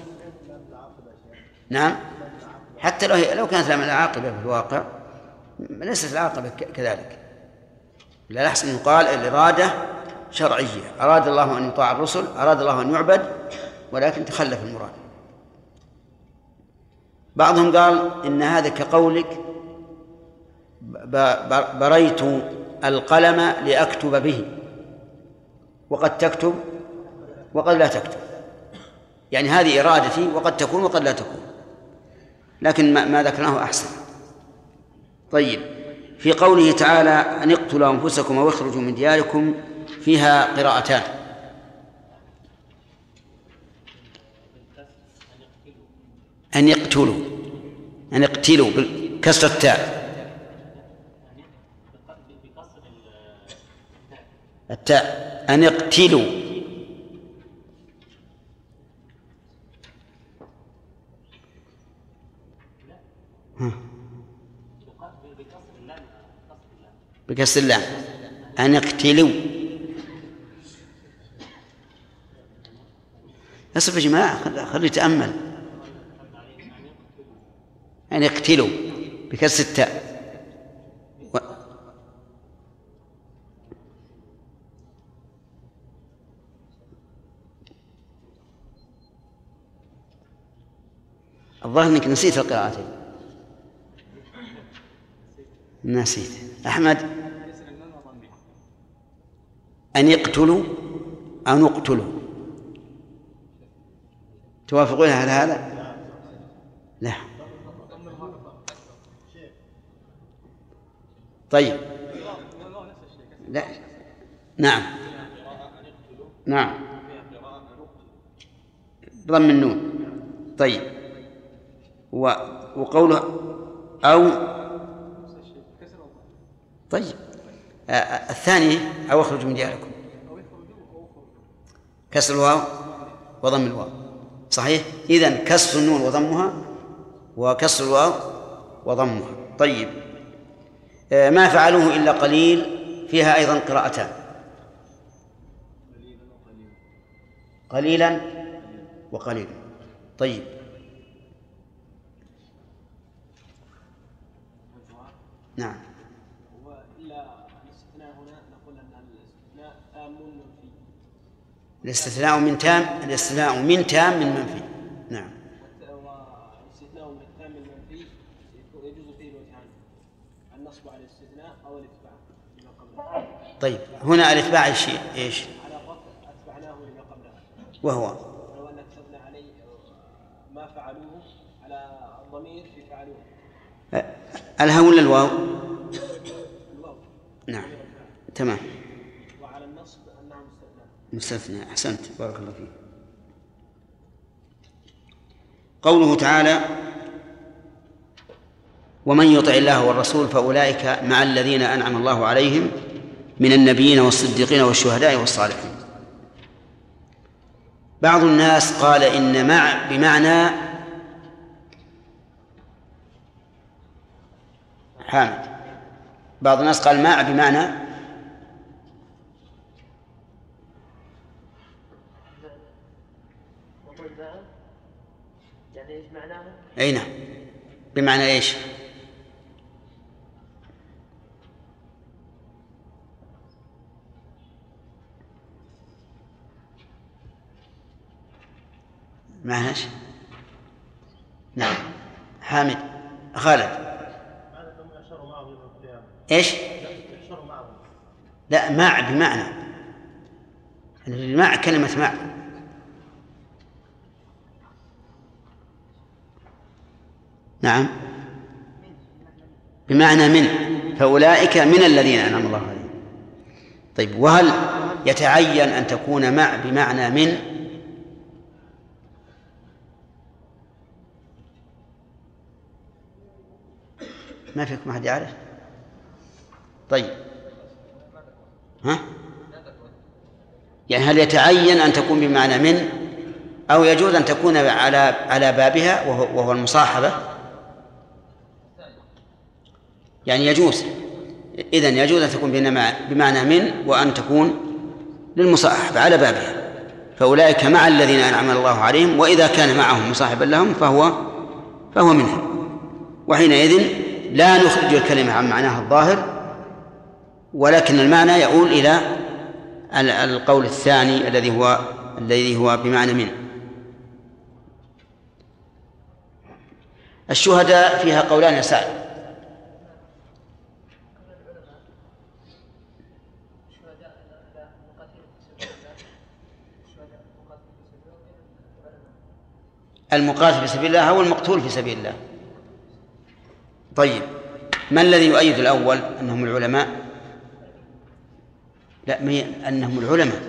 نعم. حتى لو كانت لها العاقبة في الواقع ليست العاقبة كذلك. لا يحسن أن يقال الإرادة شرعية، أراد الله أن يطاع الرسل، أراد الله أن يعبد، ولكن تخلف المراد. بعضهم قال إن هذا كقولك بريت القلم لأكتب به، وقد تكتب وقد لا تكتب، يعني هذه إرادتي وقد تكون وقد لا تكون، لكن ما ذكرناه أحسن. طيب، في قوله تعالى أن اقتلوا أنفسكم أو اخرجوا من دياركم فيها قراءتان. أن يقتلوا بكسر التاء أن يقتلوا. بكسر اللام أن يقتلوا. أصف يا جماعة، خلي تأمل. أن يقتلوا بكسر التاء. الظاهر أنك نسيت القراءتين. نسيت. أحمد. أن يقتلوا أو نقتلوا، توافقون على هذا؟ لا. طيب. لا. نعم. ضم النون. طيب. وقوله أو. طيب. الثاني أو اخرج من دياركم، كسر الواو وضم الواو، صحيح؟ إذن كسر النون وضمها، وكسر الواو وضمها. طيب. ما فعلوه إلا قليل فيها أيضا قراءتان، قليلا وقليلا. طيب. نعم. الاستثناء من تام، الاستثناء من تام من منفي. نعم. والاستثناء من التام من المنفي يجوز فيه الوجهان، النصب على الاستثناء او الاتباع لما قبله. طيب، هنا الاتباع ايش؟ على الرفع اتبعناه لما قبله، وهو ولو ان كتبنا عليه ما فعلوه على الضمير في فعلوه. الهاء ولا الواو؟ الواو. نعم. تمام. وعلى النصب انه مستثنى. أحسنت، بارك الله فيك. قوله تعالى ومن يطع الله والرسول فأولئك مع الذين أنعم الله عليهم من النبيين والصديقين والشهداء والصالحين. بعض الناس قال إن مع بمعنى حامد، بعض الناس قال مع بمعنى يعني ايش معناه؟ أي نعم، بمعنى ايش؟ معنى ايش؟ نعم حامد خالد ايش؟ لا مع بمعنى، مع كلمة مع. نعم بمعنى من، فأولئك من الذين أنعم الله عليهم. طيب وهل يتعين أن تكون مع بمعنى من؟ ما فيكم أحد يعرف؟ طيب ها؟ يعني هل يتعين أن تكون بمعنى من، أو يجوز أن تكون على بابها وهو المصاحبة؟ يعني يجوز، إذن يجوز أن تكون بمعنى من وأن تكون للمصاحبة على بابها، فأولئك مع الذين أنعم الله عليهم، وإذا كان معهم مصاحبا لهم فهو منهم، وحينئذ لا نخرج الكلمة عن معناها الظاهر، ولكن المعنى يؤول إلى القول الثاني الذي هو بمعنى من. الشهداء فيها قولان يا سعد. المقاتل في سبيل الله أو المقتول في سبيل الله. طيب ما الذي يؤيد الأول أنهم العلماء؟ لا، أنهم العلماء.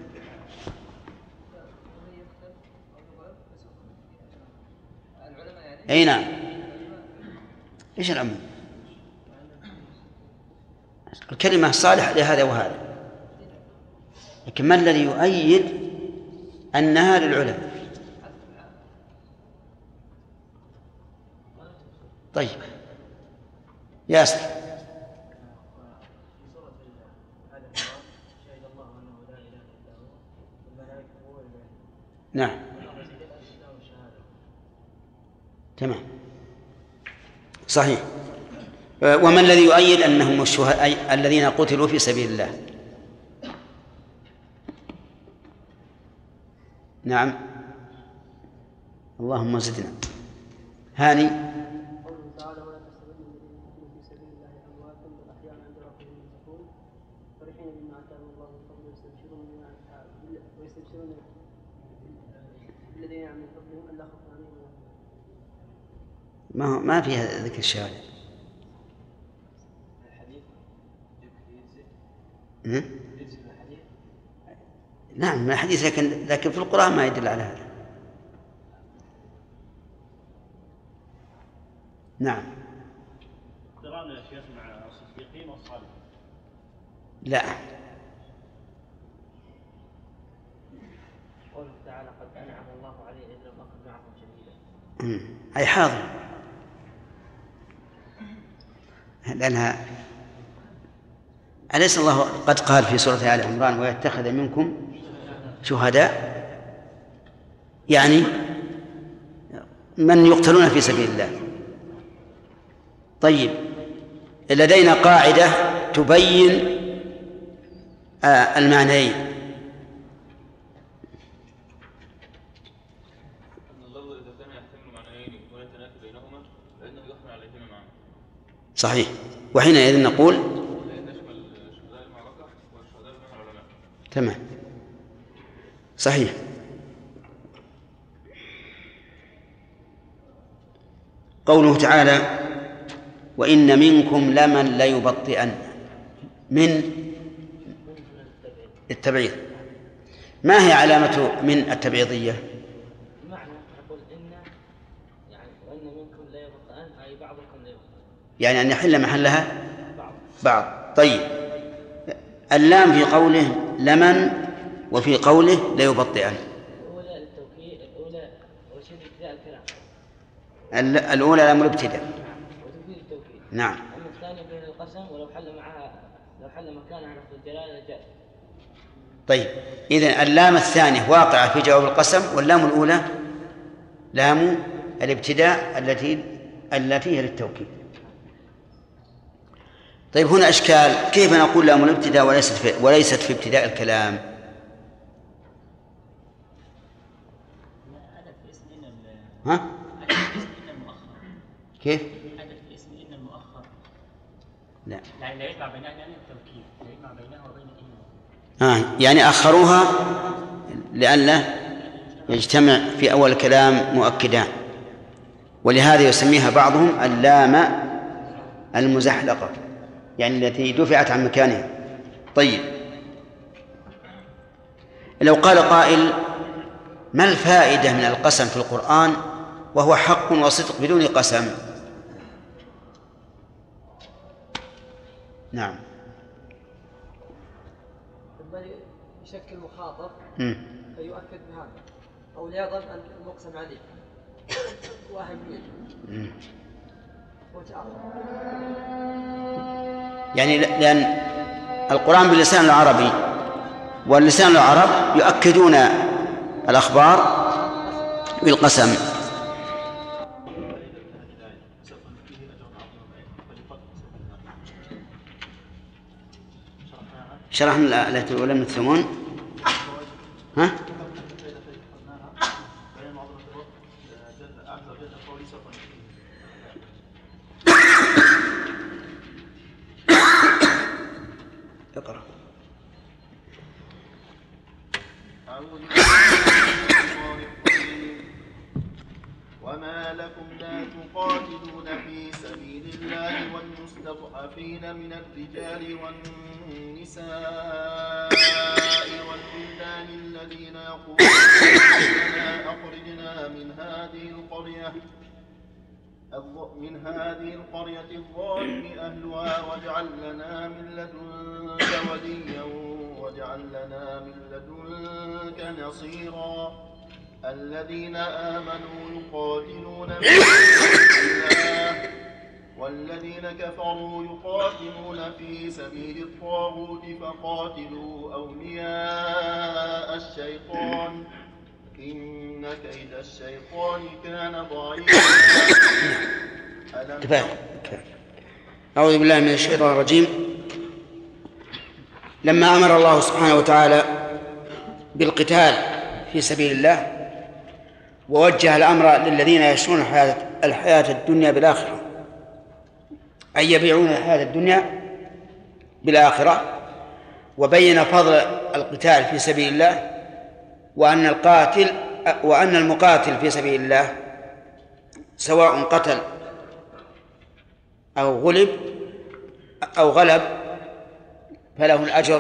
أي نعم. إيش الأمر؟ الكلمة صالحة لهذا وهذا، لكن ما الذي يؤيد أنها للعلماء؟ طيب ياسر. نعم تمام صحيح. وما الذي يؤيد أنهم الشهداء الذين قتلوا في سبيل الله؟ نعم اللهم زدنا. هاني. ما فيها ذكر الشهادة. نعم من الحديث، لكن في القرآن ما يدل على هذا. نعم. قرآن يا شيخ مع الصديقين والصالحين. لا. قوله تعالى قد أنعم الله عليه إذ لم أكن معهم شهيدا. أي حاضر، لأنها أليس الله قد قال في سورة آل عمران ويتخذ منكم شهداء، يعني من يقتلون في سبيل الله. طيب لدينا قاعدة تبين المعنيين. صحيح، وحينئذ نقول تمام صحيح. قوله تعالى وإن منكم لمن ليبطئن، من التبعيض. ما هي علامة من التبعيضية؟ بمعنى نقول إن يعني وإن منكم ليبطئن أي بعضكم ليبطئن. يعني أن يحل محلها بعض. طيب، اللام في قوله لمن وفي قوله ليبطئن. الأولى للتوكيد، الأولى وشد ابتداء الكلام. الأولى لام الابتداء. وتفيد التوكيد. نعم. أما الثانية بين القسم، ولو حل معها لو حل مكانها لفظ الجلالة جاء. طيب، إذن اللام الثانية واقعة في جواب القسم، واللام الأولى لام الابتداء التي هي للتوكيد. طيب، هنا إشكال، كيف نقول لام الابتداء وليست في ابتداء الكلام؟ ها؟ كيف؟ لا، يعني لا يجمع بينها يعني التوكيد، لا يجمع بينها وبين يعني أخروها لئلا يجتمع في أول الكلام مؤكدان، ولهذا يسميها بعضهم اللام المزحلقة، يعني التي دفعت عن مكانها. طيب، لو قال قائل: ما الفائدة من القسم في القرآن وهو حق وصدق بدون قسم؟ نعم. يشكل مخاطب فيؤكد بهذا، أو ليظن أن المقسم عليه وأهميته. يعني لأن القرآن باللسان العربي، واللسان العرب يؤكدون الأخبار بالقسم. شرحنا التي ولم الثمون. ها؟ اقرأ. وما لكم لا تقاتلون في سبيل الله والمستضعفين من الرجال والنساء والولدان الذين يقولون ربنا أخرجنا من هذه القرية الظالم أهلها واجعل لنا من لدنك وليا واجعل لنا من لدنك نصيرا. الذين آمنوا يقاتلون في سبيل الله والذين كفروا يقاتلون في سبيل الطاغوت فقاتلوا أولياء الشيطان إن كيد الشيطان كان ضعيفا. أعوذ بالله من الشيطان الرجيم. لما أمر الله سبحانه وتعالى بالقتال في سبيل الله ووجه الأمر للذين يشرون الحياة الدنيا بالآخرة، أي يبيعون الحياة الدنيا بالآخرة، وبين فضل القتال في سبيل الله، وأن المقاتل في سبيل الله سواء قتل أو غلب فله الأجر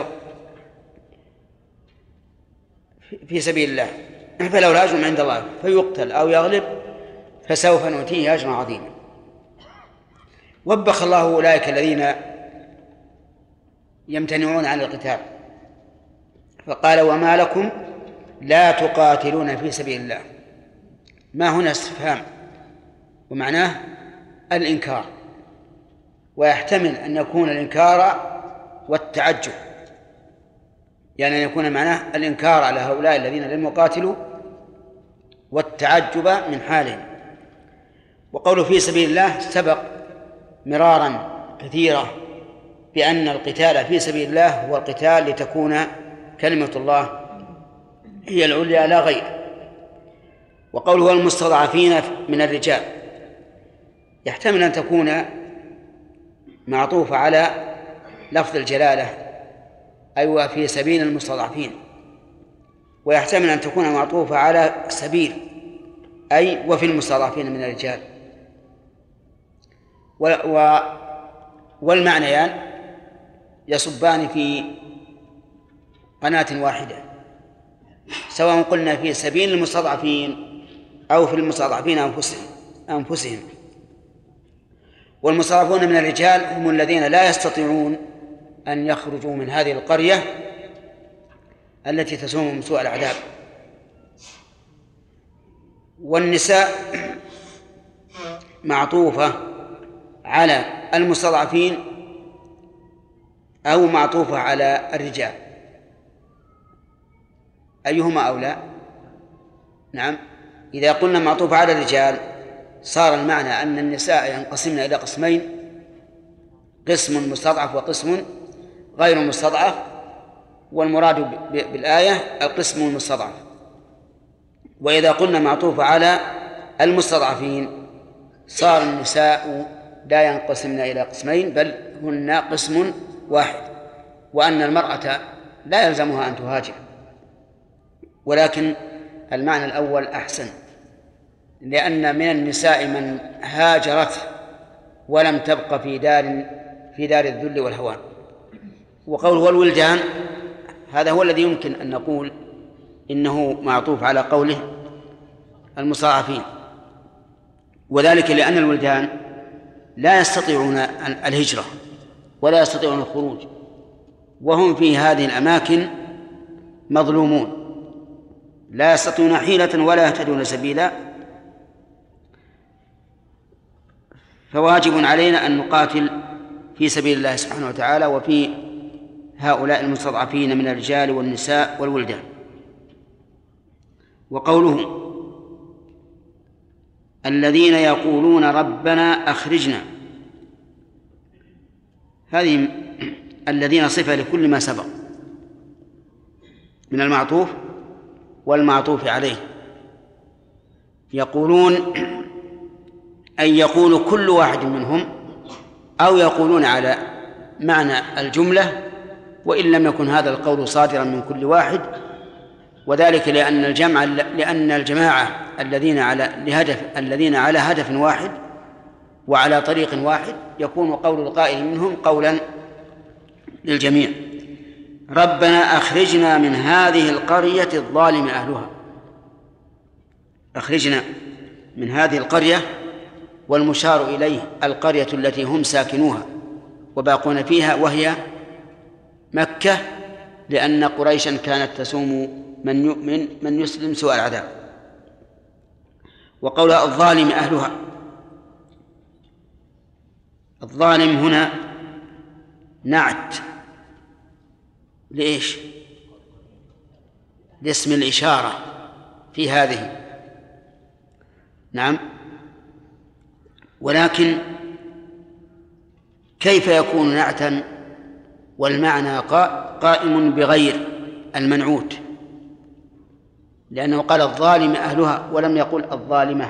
في سبيل الله، فله الأجر عند الله، فيقتل أو يغلب فسوف نؤتيه أجرا عظيما. وبخ الله أولئك الذين يمتنعون عن القتال فقال: وما لكم لا تقاتلون في سبيل الله. ما هنا استفهام ومعناه الإنكار، ويحتمل أن يكون الإنكار والتعجب، يعني أن يكون معناه الإنكار على هؤلاء الذين لم يقاتلوا والتعجب من حالهم. وقوله في سبيل الله سبق مرارا كثيرة بأن القتال في سبيل الله هو القتال لتكون كلمة الله هي العليا لا غير. وقوله المستضعفين من الرجال يحتمل أن تكون معطوفة على لفظ الجلالة، أي وفي سبيل المستضعفين، ويحتمل أن تكون معطوفة على سبيل، أي وفي المستضعفين من الرجال. والمعنيان يصبان في قناة واحدة، سواء قلنا في سبيل المستضعفين أو في المستضعفين أنفسهم. والمستضعفون من الرجال هم الذين لا يستطيعون أن يخرجوا من هذه القرية التي تسومهم سوء العذاب. والنساء معطوفة على المستضعفين أو معطوفة على الرجال، أيهما أولى؟ نعم، إذا قلنا معطوفة على الرجال صار المعنى أن النساء ينقسمن إلى قسمين، قسم مستضعف وقسم غير مستضعف، والمراد بالآية القسم المستضعف. وإذا قلنا معطوفة على المستضعفين صار النساء لا ينقسمن إلى قسمين بل هن قسم واحد، وأن المرأة لا يلزمها أن تهاجر. ولكن المعنى الأول أحسن، لأن من النساء من هاجرت ولم تبق في دار الذل والهوان. وقوله والولدان هذا هو الذي يمكن أن نقول إنه معطوف على قوله المستضعفين، وذلك لأن الولدان لا يستطيعون الهجرة ولا يستطيعون الخروج، وهم في هذه الأماكن مظلومون، لا يستطيعون حيلة ولا يهتدون سبيلا. فواجب علينا أن نقاتل في سبيل الله سبحانه وتعالى وفي هؤلاء المستضعفين من الرجال والنساء والولدان. وقوله الذين يقولون ربنا أخرجنا، هذه الذين صفة لكل ما سبق من المعطوف والمعطوف عليه. يقولون أن يقول كل واحد منهم، أو يقولون على معنى الجملة وإن لم يكن هذا القول صادرا من كل واحد، وذلك لأن الجماعة الذين على هدف واحد وعلى طريق واحد يكون قول القائل منهم قولا للجميع. ربنا أخرجنا من هذه القرية الظالم أهلها، أخرجنا من هذه القرية، والمشار إليه القرية التي هم ساكنوها وباقون فيها وهي مكة، لأن قريشا كانت تسوم من يؤمن من يسلم سوء العذاب. وقولها الظالم أهلها، الظالم هنا نعت لإيش؟ لاسم الإشارة في هذه، نعم. ولكن كيف يكون نعتا والمعنى قائم بغير المنعوت؟ لأنه قال الظالم أهلها ولم يقل الظالمة.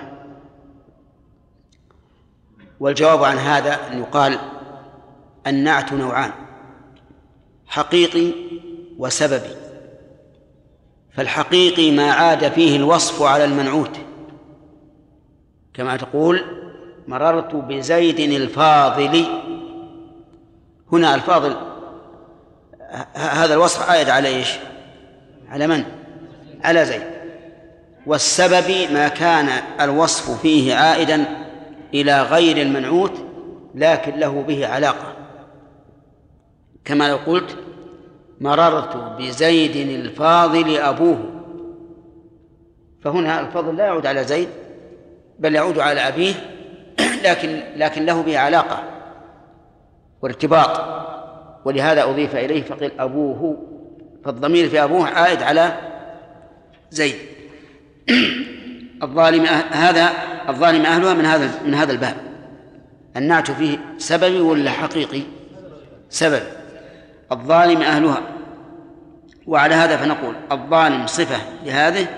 والجواب عن هذا أن يقال النعت نوعان، حقيقي وسببي. فالحقيقي ما عاد فيه الوصف على المنعوت، كما تقول مررت بزيد الفاضل، هنا الفاضل هذا الوصف عائد على إيش؟ على من؟ على زيد. والسبب ما كان الوصف فيه عائدا إلى غير المنعوت لكن له به علاقة، كما لو قلت مررت بزيد الفاضل أبوه، فهنا الفضل لا يعود على زيد بل يعود على أبيه، لكن له به علاقة وارتباط، ولهذا أضيف إليه فقيل أبوه، فالضمير في أبوه عائد على زيد. الظالم أهلها من هذا الباب. النعت فيه سببي ولا حقيقي؟ سبب. الظالم أهلها، وعلى هذا فنقول الظالم صفة لهذه،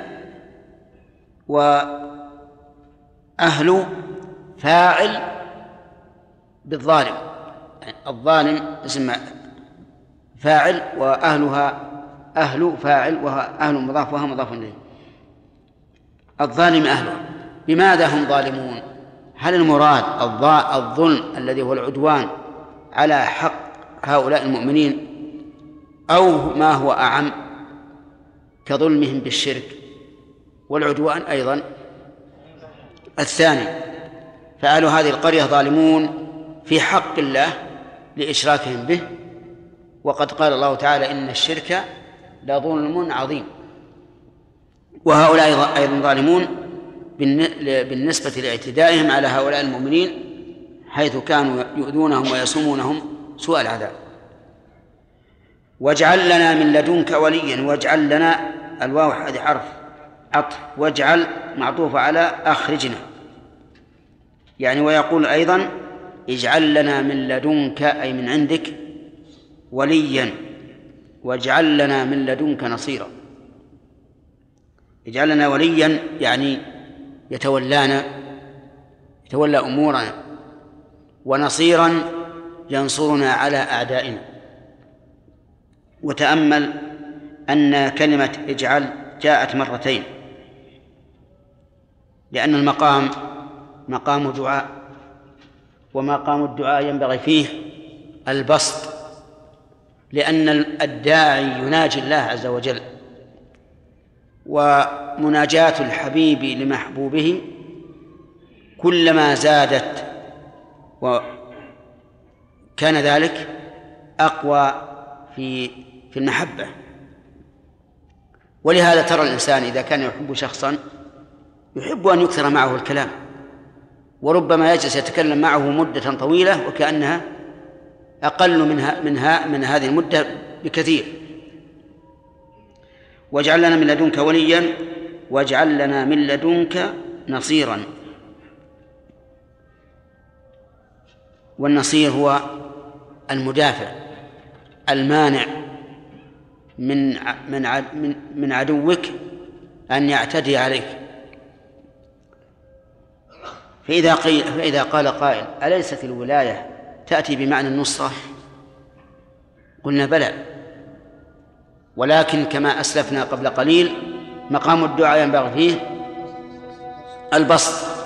وأهل فاعل بالظالم، يعني الظالم اسم فاعل وأهلها أهل فاعل وأهل مضاف وها مضاف إليه. الظالم أهلها، بماذا هم ظالمون؟ هل المراد الظلم الذي هو العدوان على حق هؤلاء المؤمنين، أو ما هو أعم كظلمهم بالشرك والعدوان أيضا الثاني؟ فأهل هذه القرية ظالمون في حق الله لإشراكهم به، وقد قال الله تعالى إن الشرك لظلم عظيم. وهؤلاء أيضا ظالمون بالنسبة لاعتدائهم على هؤلاء المؤمنين، حيث كانوا يؤذونهم ويسومونهم سوء العذاب. واجعل لنا من لدنك وليا، واجعل لنا، الواو هذه حرف عطف، واجعل معطوفة على أخرجنا، يعني ويقول أيضا اجعل لنا من لدنك أي من عندك وليا، واجعل لنا من لدنك نصيرا. اجعل لنا وليا يعني يتولانا، يتولى أمورنا، ونصيرا ينصرنا على أعدائنا. وتأمل أن كلمة اجعل جاءت مرتين، لأن المقام مقام دعاء، ومقام الدعاء ينبغي فيه البسط، لأن الداعي يناجي الله عز وجل، ومناجاة الحبيب لمحبوبه كلما زادت وكان ذلك أقوى في المحبة. ولهذا ترى الإنسان إذا كان يحب شخصا يحب أن يكثر معه الكلام، وربما يجلس يتكلم معه مدة طويلة وكأنها أقل من هذه المدة بكثير. واجعل لنا من لدنك وليا، واجعل لنا من لدنك نصيرا. والنصير هو المدافع المانع من عدوك أن يعتدي عليك. فإذا قال قائل أليست الولاية تأتي بمعنى النصرة؟ قلنا بلى، ولكن كما أسلفنا قبل قليل مقام الدعاء ينبغي فيه البسط.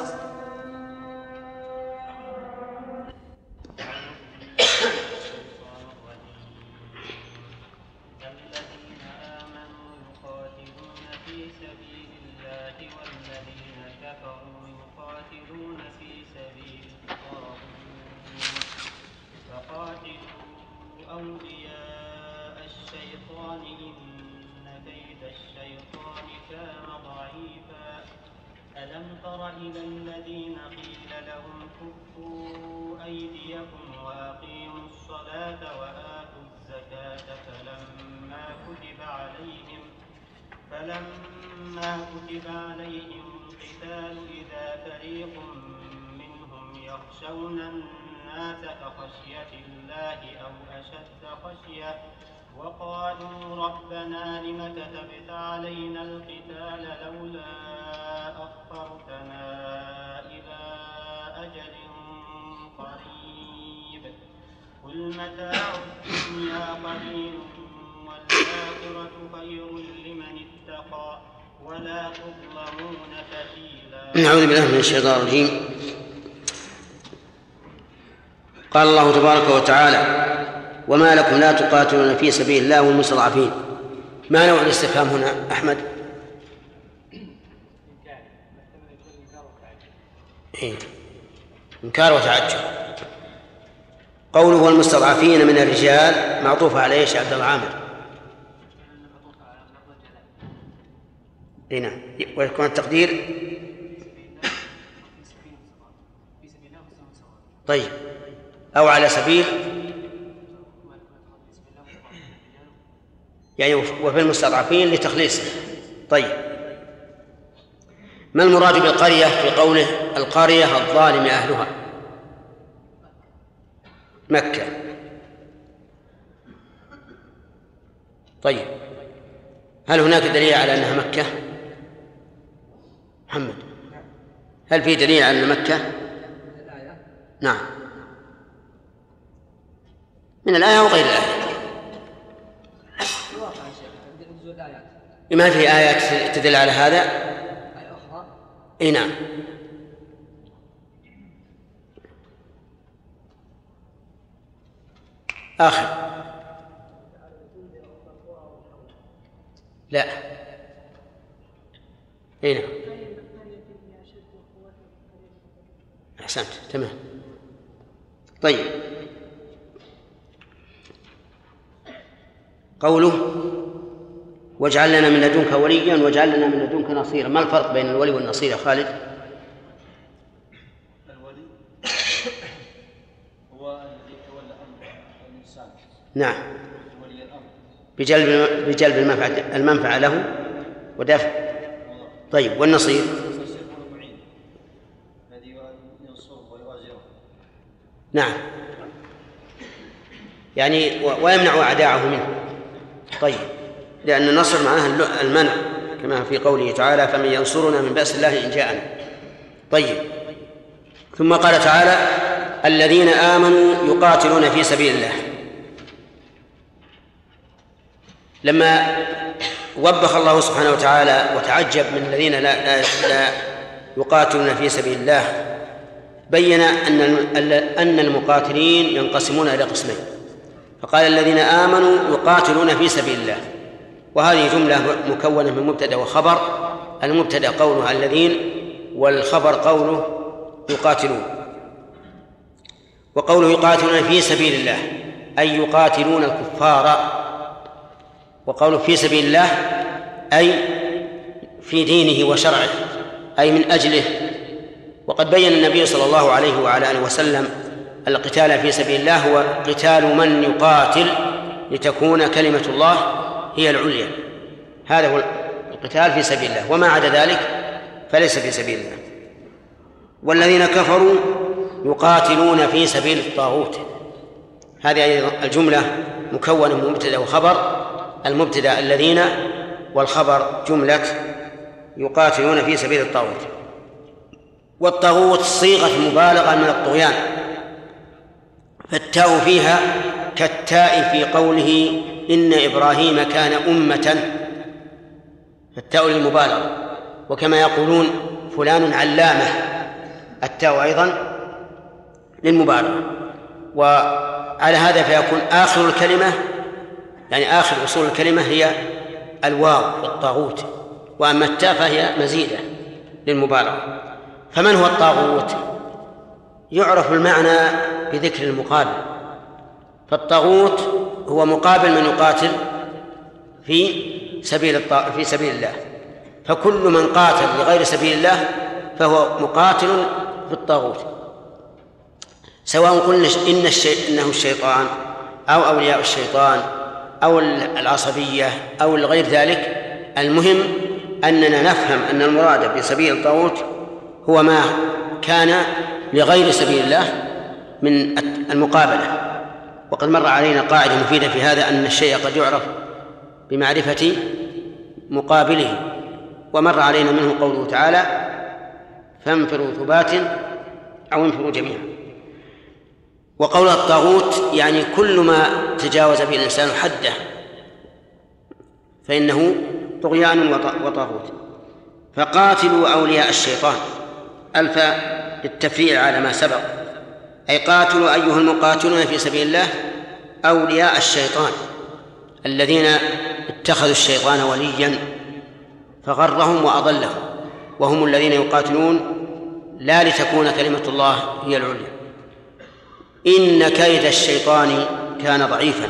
فلما كتب عليهم القتال إذا فريق منهم يخشون الناس كخشية الله أو أشد خشية وقالوا ربنا لم كتبت علينا القتال لولا أخرتنا إلى أجل قريب قل متاع الدنيا قليل والآخرة خير لمن اتقى ولا تظلمون فتيلا. نعوذ بالله من الشيطان الرجيم. قال الله تبارك وتعالى وما لكم لا تقاتلون في سبيل الله والمستضعفين. ما نوع الاستفهام هنا أحمد؟ إنكار وتعجب. قوله والمستضعفين من الرجال معطوف على ايش يا عبد الله عامر؟ نعم، ويكون التقدير طيب أو على سبيل يعني وفي المستضعفين لتخليصه. طيب ما المراد بالقرية في قوله القرية الظالم أهلها؟ مكة. طيب هل هناك دليل على أنها مكة؟ محمد هل في دليل على أن مكة؟ نعم من الآية وغير الآية. ما في آيات تدل على هذا؟ إيه نعم. آخر لا إيه نعم أحسنت تمام. طيب، قوله واجعل لنا من لدنك وليا واجعل لنا من لدنك نصيرا، ما الفرق بين الولي والنصير يا خالد؟ الولي هو الذي يتولى أمر الإنسان. نعم، ولي الأمر بجلب المنفعة له ودفع. طيب، والنصير؟ النصير هو المعين الذي ينصره ويؤازره. نعم، يعني ويمنع أعداءه منه. طيب، لأن النصر معناه المنع كما في قوله تعالى فمن ينصرنا من بأس الله إن جاءنا. طيب، ثم قال تعالى الذين آمنوا يقاتلون في سبيل الله. لما وبخ الله سبحانه وتعالى وتعجب من الذين لا يقاتلون في سبيل الله، بين أن المقاتلين ينقسمون إلى قسمين، فقال الذين آمنوا يقاتلون في سبيل الله، وهذه جملة مكونة من مبتدأ وخبر. المبتدأ قوله الذين، والخبر قوله يقاتلون. وقوله يقاتلون في سبيل الله أي يقاتلون الكفار، وقوله في سبيل الله أي في دينه وشرعه، أي من أجله. وقد بين النبي صلى الله عليه وعلى آله وسلم القتال في سبيل الله هو قتال من يقاتل لتكون كلمة الله هي العليا، هذا هو القتال في سبيل الله، وما عدا ذلك فليس في سبيل الله. والذين كفروا يقاتلون في سبيل الطاغوت، هذه أيضا الجملة مكونة من مبتدأ وخبر. المبتدأ الذين، والخبر جملة يقاتلون في سبيل الطاغوت. والطاغوت صيغة مبالغة من الطغيان، فالتاء فيها كالتاء في قوله إن إبراهيم كان أمة، فالتاء للمبالغة. وكما يقولون فلان علامة، التاء أيضا للمبالغة. وعلى هذا فيكون آخر الكلمة، يعني آخر أصول الكلمة هي الواو والطاغوت، وأما التاء فهي مزيدة للمبالغة. فمن هو الطاغوت؟ يعرف المعنى بذكر المقابل، فالطاغوت هو مقابل من يقاتل في سبيل الله، فكل من قاتل لغير سبيل الله فهو مقاتل في الطاغوت، سواء قلنا إنه الشيطان أو أولياء الشيطان أو العصبية أو غير ذلك. المهم أننا نفهم أن المراد بسبيل الطاغوت هو ما كان لغير سبيل الله من المقابلة. وقد مر علينا قاعدة مفيدة في هذا، أن الشيء قد يعرف بمعرفة مقابله، ومر علينا منه قوله تعالى فانفروا ثبات أو انفروا جميعا. وقول الطاغوت يعني كل ما تجاوز به الإنسان حده فإنه طغيان وطاغوت. فقاتلوا أولياء الشيطان، ألف للتفريع على ما سبق، أي قاتلوا أيها المقاتلون في سبيل الله أولياء الشيطان الذين اتخذوا الشيطان وليا فغرهم وأضلهم، وهم الذين يقاتلون لا لتكون كلمة الله هي العليا. إن كيد الشيطان كان ضعيفا.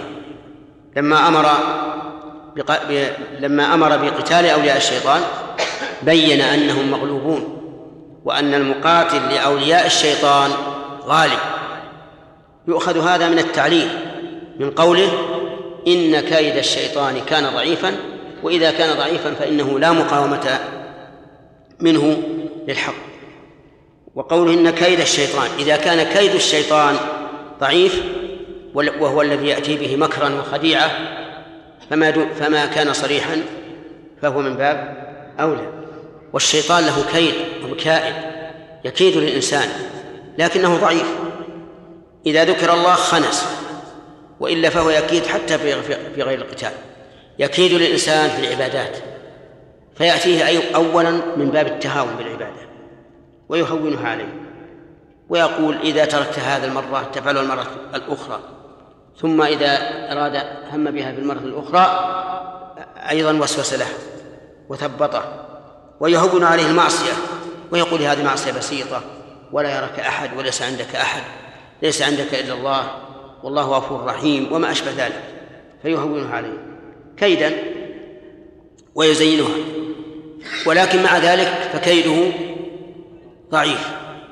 لما أمر بقتال أولياء الشيطان بين أنهم مغلوبون، وأن المقاتل لأولياء الشيطان غالب. يؤخذ هذا من التعليل من قوله إن كيد الشيطان كان ضعيفا، وإذا كان ضعيفا فإنه لا مقاومة منه للحق. وقوله إن كيد الشيطان، إذا كان كيد الشيطان ضعيف وهو الذي يأتي به مكرا وخديعة فما كان صريحا فهو من باب أولى. والشيطان له كيد ومكائد يكيد للإنسان لكنه ضعيف، إذا ذكر الله خنس، وإلا فهو يكيد حتى في غير القتال، يكيد للإنسان في العبادات فيأتيه أولا من باب التهاون بالعبادة ويهونها عليه، ويقول إذا تركت هذا المرة تفعل المرة الأخرى، ثم إذا أراد هم بها في المرة الأخرى أيضا وسوس له وثبطه ويهون عليه المعصية، ويقول هذه معصية بسيطة ولا يراك أحد وليس عندك أحد، ليس عندك إلا الله والله غفور رحيم وما أشبه ذلك، فيهونها عليه كيدا ويزينها، ولكن مع ذلك فكيده ضعيف،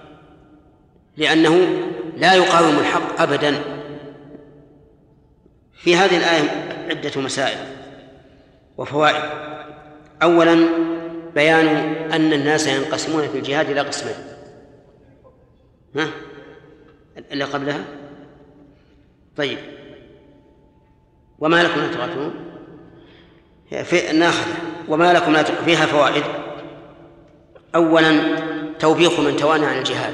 لأنه لا يقاوم الحق أبدا. في هذه الآية عدة مسائل وفوائد. أولا بيان أن الناس ينقسمون في الجهاد إلى قسمين. اللي قبلها طيب، وما لكم لا تقاتلون في ناخذ وما لكم لا تقاتلون فيها فوائد. أولا توبيخ من توانى عن الجهاد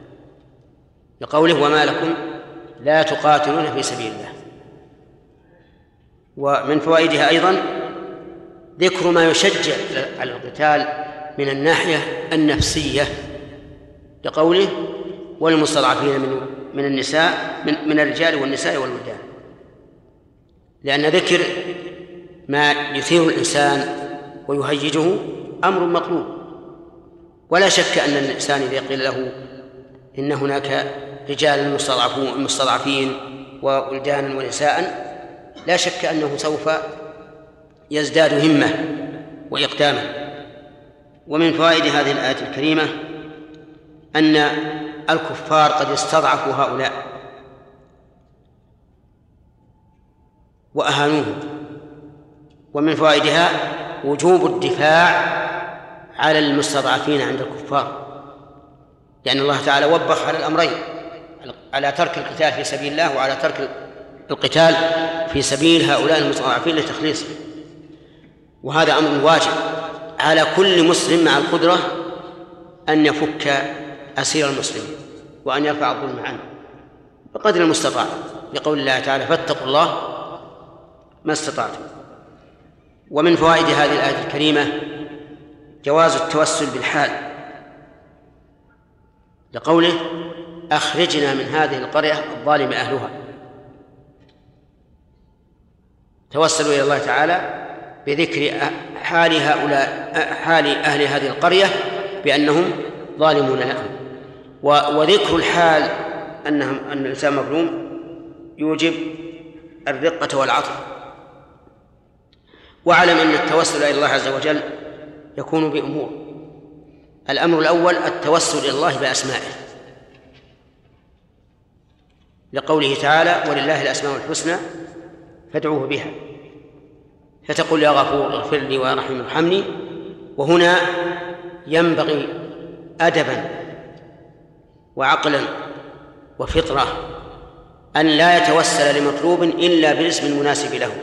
لقوله وما لكم لا تقاتلون في سبيل الله. ومن فوائدها أيضا ذكر ما يشجع على القتال من الناحية النفسية لقوله والمستضعفين من النساء من الرجال والنساء والولدان، لأن ذكر ما يثير الإنسان ويهيجه أمر مطلوب. ولا شك أن الإنسان إذا قيل له إن هناك رجال مستضعفين وولدانا ونساء لا شك أنه سوف يزداد همة وإقداما. ومن فوائد هذه الآية الكريمة أن الكفار قد استضعفوا هؤلاء وأهانوهم. ومن فوائدها وجوب الدفاع على المستضعفين عند الكفار، لأن الله تعالى وبخ على الأمرين، على ترك القتال في سبيل الله وعلى ترك القتال في سبيل هؤلاء المستضعفين لتخليصهم. وهذا أمر واجب على كل مسلم مع القدرة أن يفك أسير المسلمين وأن يرفع الظلم عنه بقدر المستطاع، لقول الله تعالى فاتقوا الله ما استطعتم. ومن فوائد هذه الآية الكريمة جواز التوسل بالحال لقوله أخرجنا من هذه القرية الظالم أهلها. توسلوا إلى الله تعالى بذكر حال أهل هذه القرية بأنهم ظالمون لهم. وذكر الحال أن الإنسان مظلوم يوجب الرقة والعطف. واعلم أن التوسل إلى الله عز وجل يكون بأمور. الأمر الأول التوسل إلى الله بأسمائه لقوله تعالى ولله الأسماء الحسنى فادعوه بها، فتقول يا غفور اغفر لي ويا رحيم ارحمني. وهنا ينبغي أدبا وعقلا وفطرة أن لا يتوسل لمطلوب إلا بالاسم المناسب له.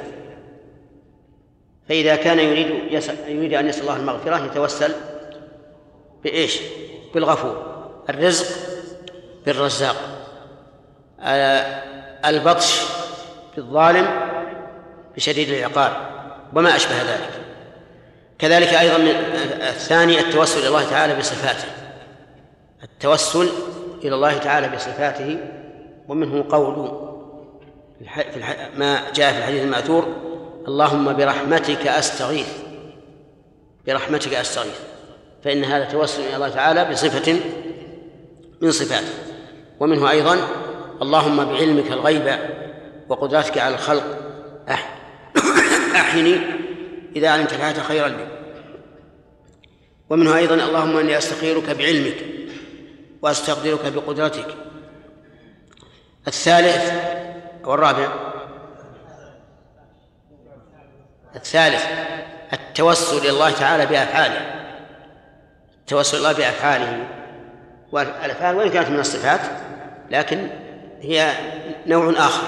فإذا كان يريد أن يسأل الله المغفرة يتوسل بإيش؟ بالغفور. الرزق بالرزاق، البطش بالظالم بشديد العقاب وما أشبه ذلك. كذلك أيضا الثاني التوسل إلى الله تعالى بصفاته، التوسل إلى الله تعالى بصفاته. ومنه قول ما جاء في الحديث المأثور اللهم برحمتك أستغيث، برحمتك أستغيث، فإن هذا توسل إلى الله تعالى بصفة من صفاته. ومنه أيضا اللهم بعلمك الغيب وقدرتك على الخلق أحيني إذا علمت الحياة خيرا لي. ومنه أيضا اللهم أني أستخيرك بعلمك وأستقدرك بقدرتك. الثالث والرابع الثالث التوسل إلى الله تعالى بأفعاله، التوسل إلى الله بأفعاله. والأفعال وإن كانت من الصفات لكن هي نوع آخر،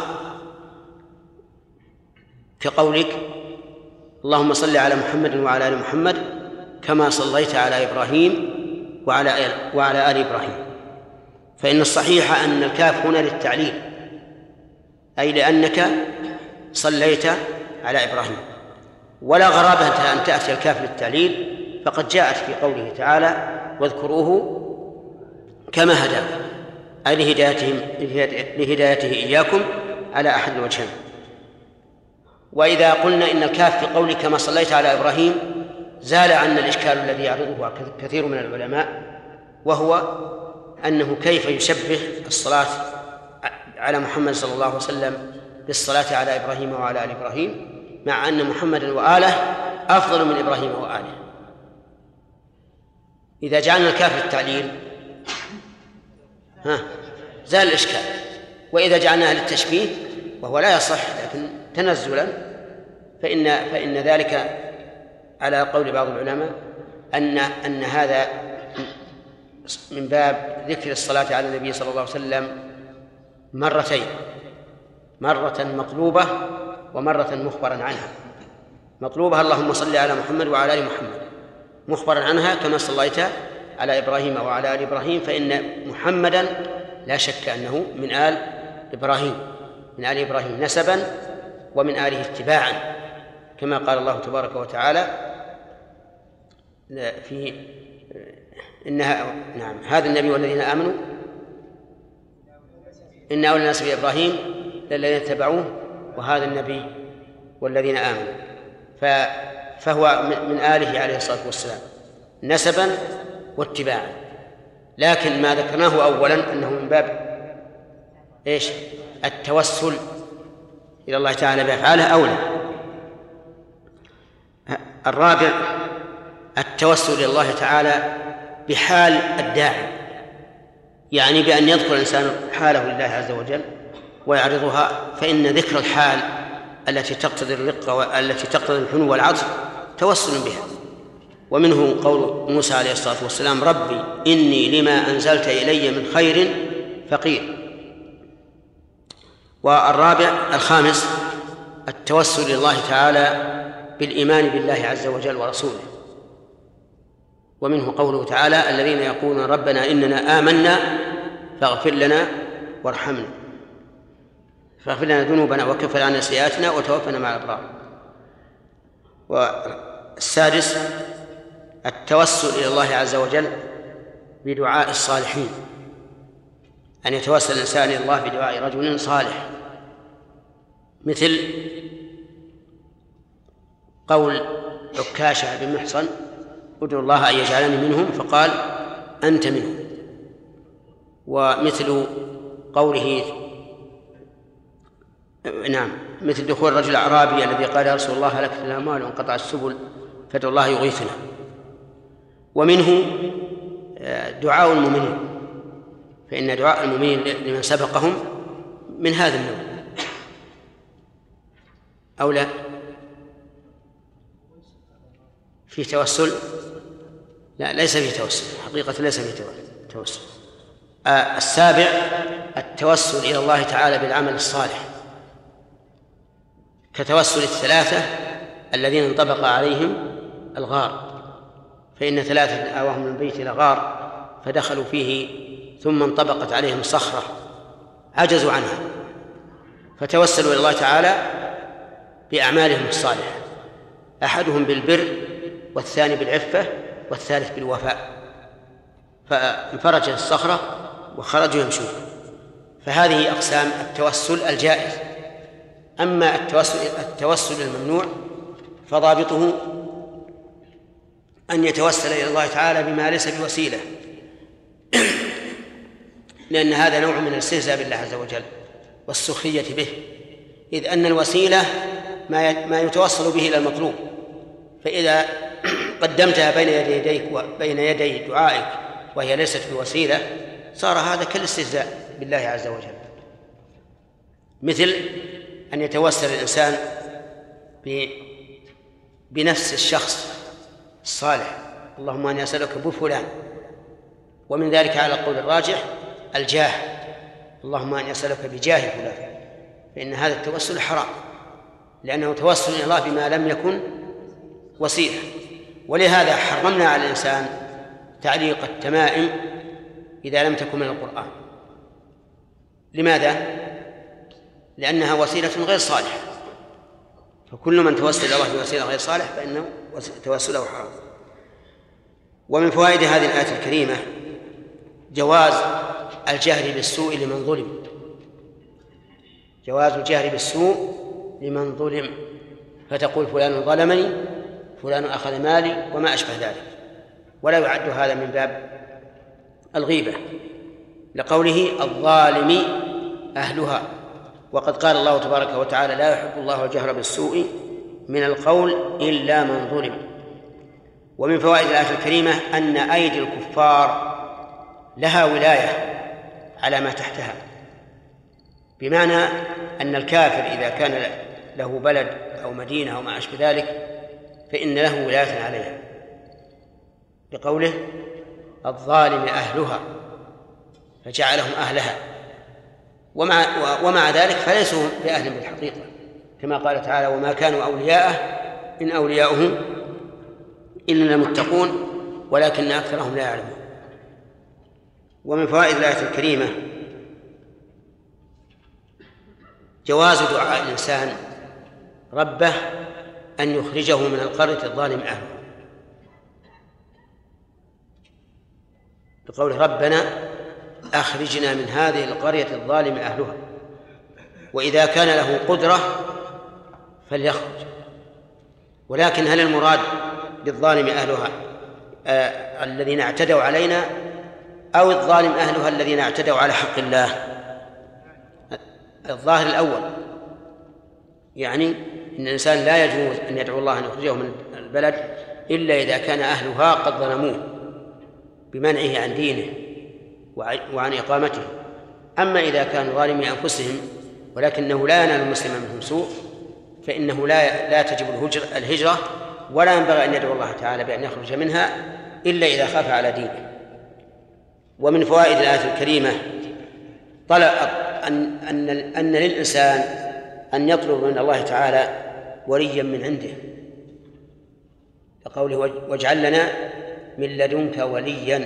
كقولك اللهم صل على محمد وعلى آل محمد كما صليت على إبراهيم وعلى آل إبراهيم. فإن الصحيح أن الكاف هنا للتعليل، أي لأنك صليت على إبراهيم. ولا غرابة أن تأتي الكاف للتعليل، فقد جاءت في قوله تعالى واذكروه كما هداكم، أي لهدايته إياكم على أحد الوجهين. وإذا قلنا إن الكاف في قوله كما صليت على إبراهيم زال عنا الإشكال الذي يعرضه كثير من العلماء، وهو أنه كيف يشبه الصلاة على محمد صلى الله عليه وسلم بالصلاة على إبراهيم وعلى آل إبراهيم، مع أن محمدا وآله أفضل من إبراهيم وآله. إذا جعلنا الكاف للتعليل زال الإشكال، وإذا جعلناها للتشبيه وهو لا يصح لكن تنزلا فإن ذلك على قول بعض العلماء أن هذا من باب ذكر الصلاة على النبي صلى الله عليه وسلم مرتين، مرة مطلوبة ومرة مخبرا عنها. مطلوبة اللهم صل على محمد وعلى آل محمد، مخبرا عنها كما صليت على إبراهيم وعلى آل إبراهيم، فإن محمدا لا شك أنه من آل إبراهيم، من آل إبراهيم نسبا ومن آله اتباعا، كما قال الله تبارك وتعالى في نعم هذا النبي والذين آمنوا إن أولى الناس بإبراهيم للذين اتبعوه وهذا النبي والذين آمنوا، فهو من آله عليه الصلاة والسلام نسبا واتباعا. لكن ما ذكرناه أولا أنه من باب إيش؟ التوسل إلى الله تعالى بأفعاله أولى. الرابع التوسل إلى الله تعالى بحال الداعي، يعني بأن يذكر الإنسان حاله لله عز وجل ويعرضها، فإن ذكر الحال التي تقتضي الرقة والتي تقتضي الحنو والعطف توسل بها. ومنه قول موسى عليه الصلاة والسلام ربي إني لما أنزلت إلي من خير فقير. الخامس التوسل إلى الله تعالى بالإيمان بالله عز وجل ورسوله، ومنه قوله تعالى الذين يقولون ربنا إننا آمنا فاغفر لنا وارحمنا، فاغفر لنا ذنوبنا وكفر عنا سيئاتنا وتوفنا مع الأبرار. والسادس التوسل إلى الله عز وجل بدعاء الصالحين، أن يتوسل الإنسان إلى الله بدعاء رجل صالح، مثل قول عكاشة بن محصن ادعو الله أن يجعلني منهم فقال أنت منهم. ومثل قوله مثل دخول الرجل الأعرابي الذي قال يا رسول الله هلكت الأموال وانقطع السبل فادعو الله يغيثنا. ومنه دعاء المؤمنين، فإن دعاء المؤمنين لمن سبقهم من هذا النوع أو لا؟ في توسل؟ لا، ليس في توسل، حقيقة ليس في توسل. السابع التوسل إلى الله تعالى بالعمل الصالح، كتوسل الثلاثة الذين انطبق عليهم الغار، فإن ثلاثة آواهم من البيت إلى غار فدخلوا فيه ثم انطبقت عليهم صخرة عجزوا عنها، فتوسلوا إلى الله تعالى بأعمالهم الصالحة، أحدهم بالبر والثاني بالعفة والثالث بالوفاء، فانفرجت الصخرة وخرجوا يمشون. فهذه أقسام التوسل الجائز. أما التوسل الممنوع فضابطه أن يتوسل إلى الله تعالى بما ليس بوسيلة، لأن هذا نوع من الاستهزاء بالله عز وجل والسخرية به، إذ أن الوسيلة ما يتوصل به إلى المطلوب، فإذا قدمتها بين يدي دعائك وهي ليست بوسيلة صار هذا كالاستهزاء بالله عز وجل. مثل أن يتوسل الإنسان بنفس الشخص الصالح، اللهم أني أسألك بفلان، ومن ذلك على القول الراجح الجاه، اللهم أني أسألك بجاه فلان، فإن هذا التوسل حرام، لأنه توسل إلى الله بما لم يكن وسيلة. ولهذا حرمنا على الإنسان تعليق التمائم إذا لم تكن من القرآن. لماذا؟ لأنها وسيلة غير صالحة، فكل من توسل إلى الله بوسيلة غير صالح فإنه توسله حرام. ومن فوائد هذه الآية الكريمة جواز الجهر بالسوء لمن ظلم، جواز الجهر بالسوء لمن ظلم، فتقول فلان ظلمني، فلان أخذ مالي وما أشبه ذلك، ولا يعد هذا من باب الغيبة، لقوله الظالم أهلها. وقد قال الله تبارك وتعالى: لا يحب الله الجهر بالسوء من القول إلا من ظلم. ومن فوائد الآية الكريمة أن أيدي الكفار لها ولاية على ما تحتها، بمعنى أن الكافر إذا كان له بلد أو مدينة أو ما أشبه ذلك فإن له ولاية عليها، بقوله: الظالم أهلها، فجعلهم أهلها. ومع ذلك فليسوا بأهل بالحقيقة، كما قال تعالى: وما كانوا أولياءه إن أولياؤه إلا المتقون ولكن أكثرهم لا يعلمون. ومن فوائد الآية الكريمة جواز دعاء الإنسان ربه أن يخرجه من القرية الظالم أهله، بقوله: ربنا أخرجنا من هذه القرية الظالم أهلها. وإذا كان له قدرة فليخرج. ولكن هل المراد بالظالم أهلها الذين اعتدوا علينا أو الظالم أهلها الذين اعتدوا على حق الله؟ الظاهر الأول، يعني إن الإنسان لا يجوز أن يدعو الله أن يخرجه من البلد إلا إذا كان أهلها قد ظلموه بمنعه عن دينه وعن إقامته. أما إذا كانوا ظالمي أنفسهم ولكنه لا ينال المسلم منهم سوء فإنه لا تجب الهجرة، ولا ينبغي أن يدعو الله تعالى بأن يخرج منها إلا إذا خاف على دينه. ومن فوائد الآية الكريمة طلب أن للإنسان أن يطلب من الله تعالى وليا من عنده، كقوله: واجعل لنا من لدنك وليا.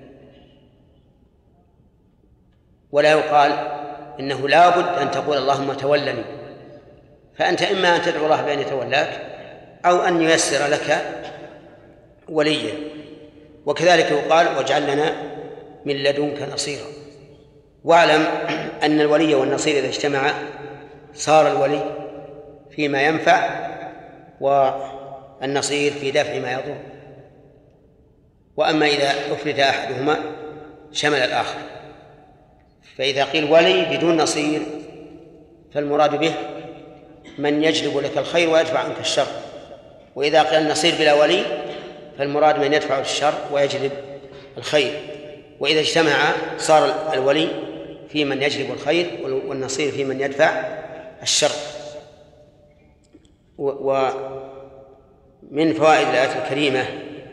ولا يقال إنه لا بد أن تقول: اللهم تولني، فأنت إما أن تدعو الله بأن يتولاك أو أن ييسر لك وليا. وكذلك يقال: واجعل لنا من لدنك نصيرا. واعلم أن الولي والنصير إذا اجتمعا صار الولي فيما ينفع والنصير في دفع ما يضر. وأما إذا أفرد أحدهما شمل الآخر. فإذا قيل ولي بدون نصير فالمراد به من يجلب لك الخير ويدفع عنك الشر، وإذا قيل نصير بلا ولي فالمراد من يدفع الشر ويجلب الخير. وإذا اجتمع صار الولي في من يجلب الخير والنصير في من يدفع الشر. ومن فوائد الآية الكريمة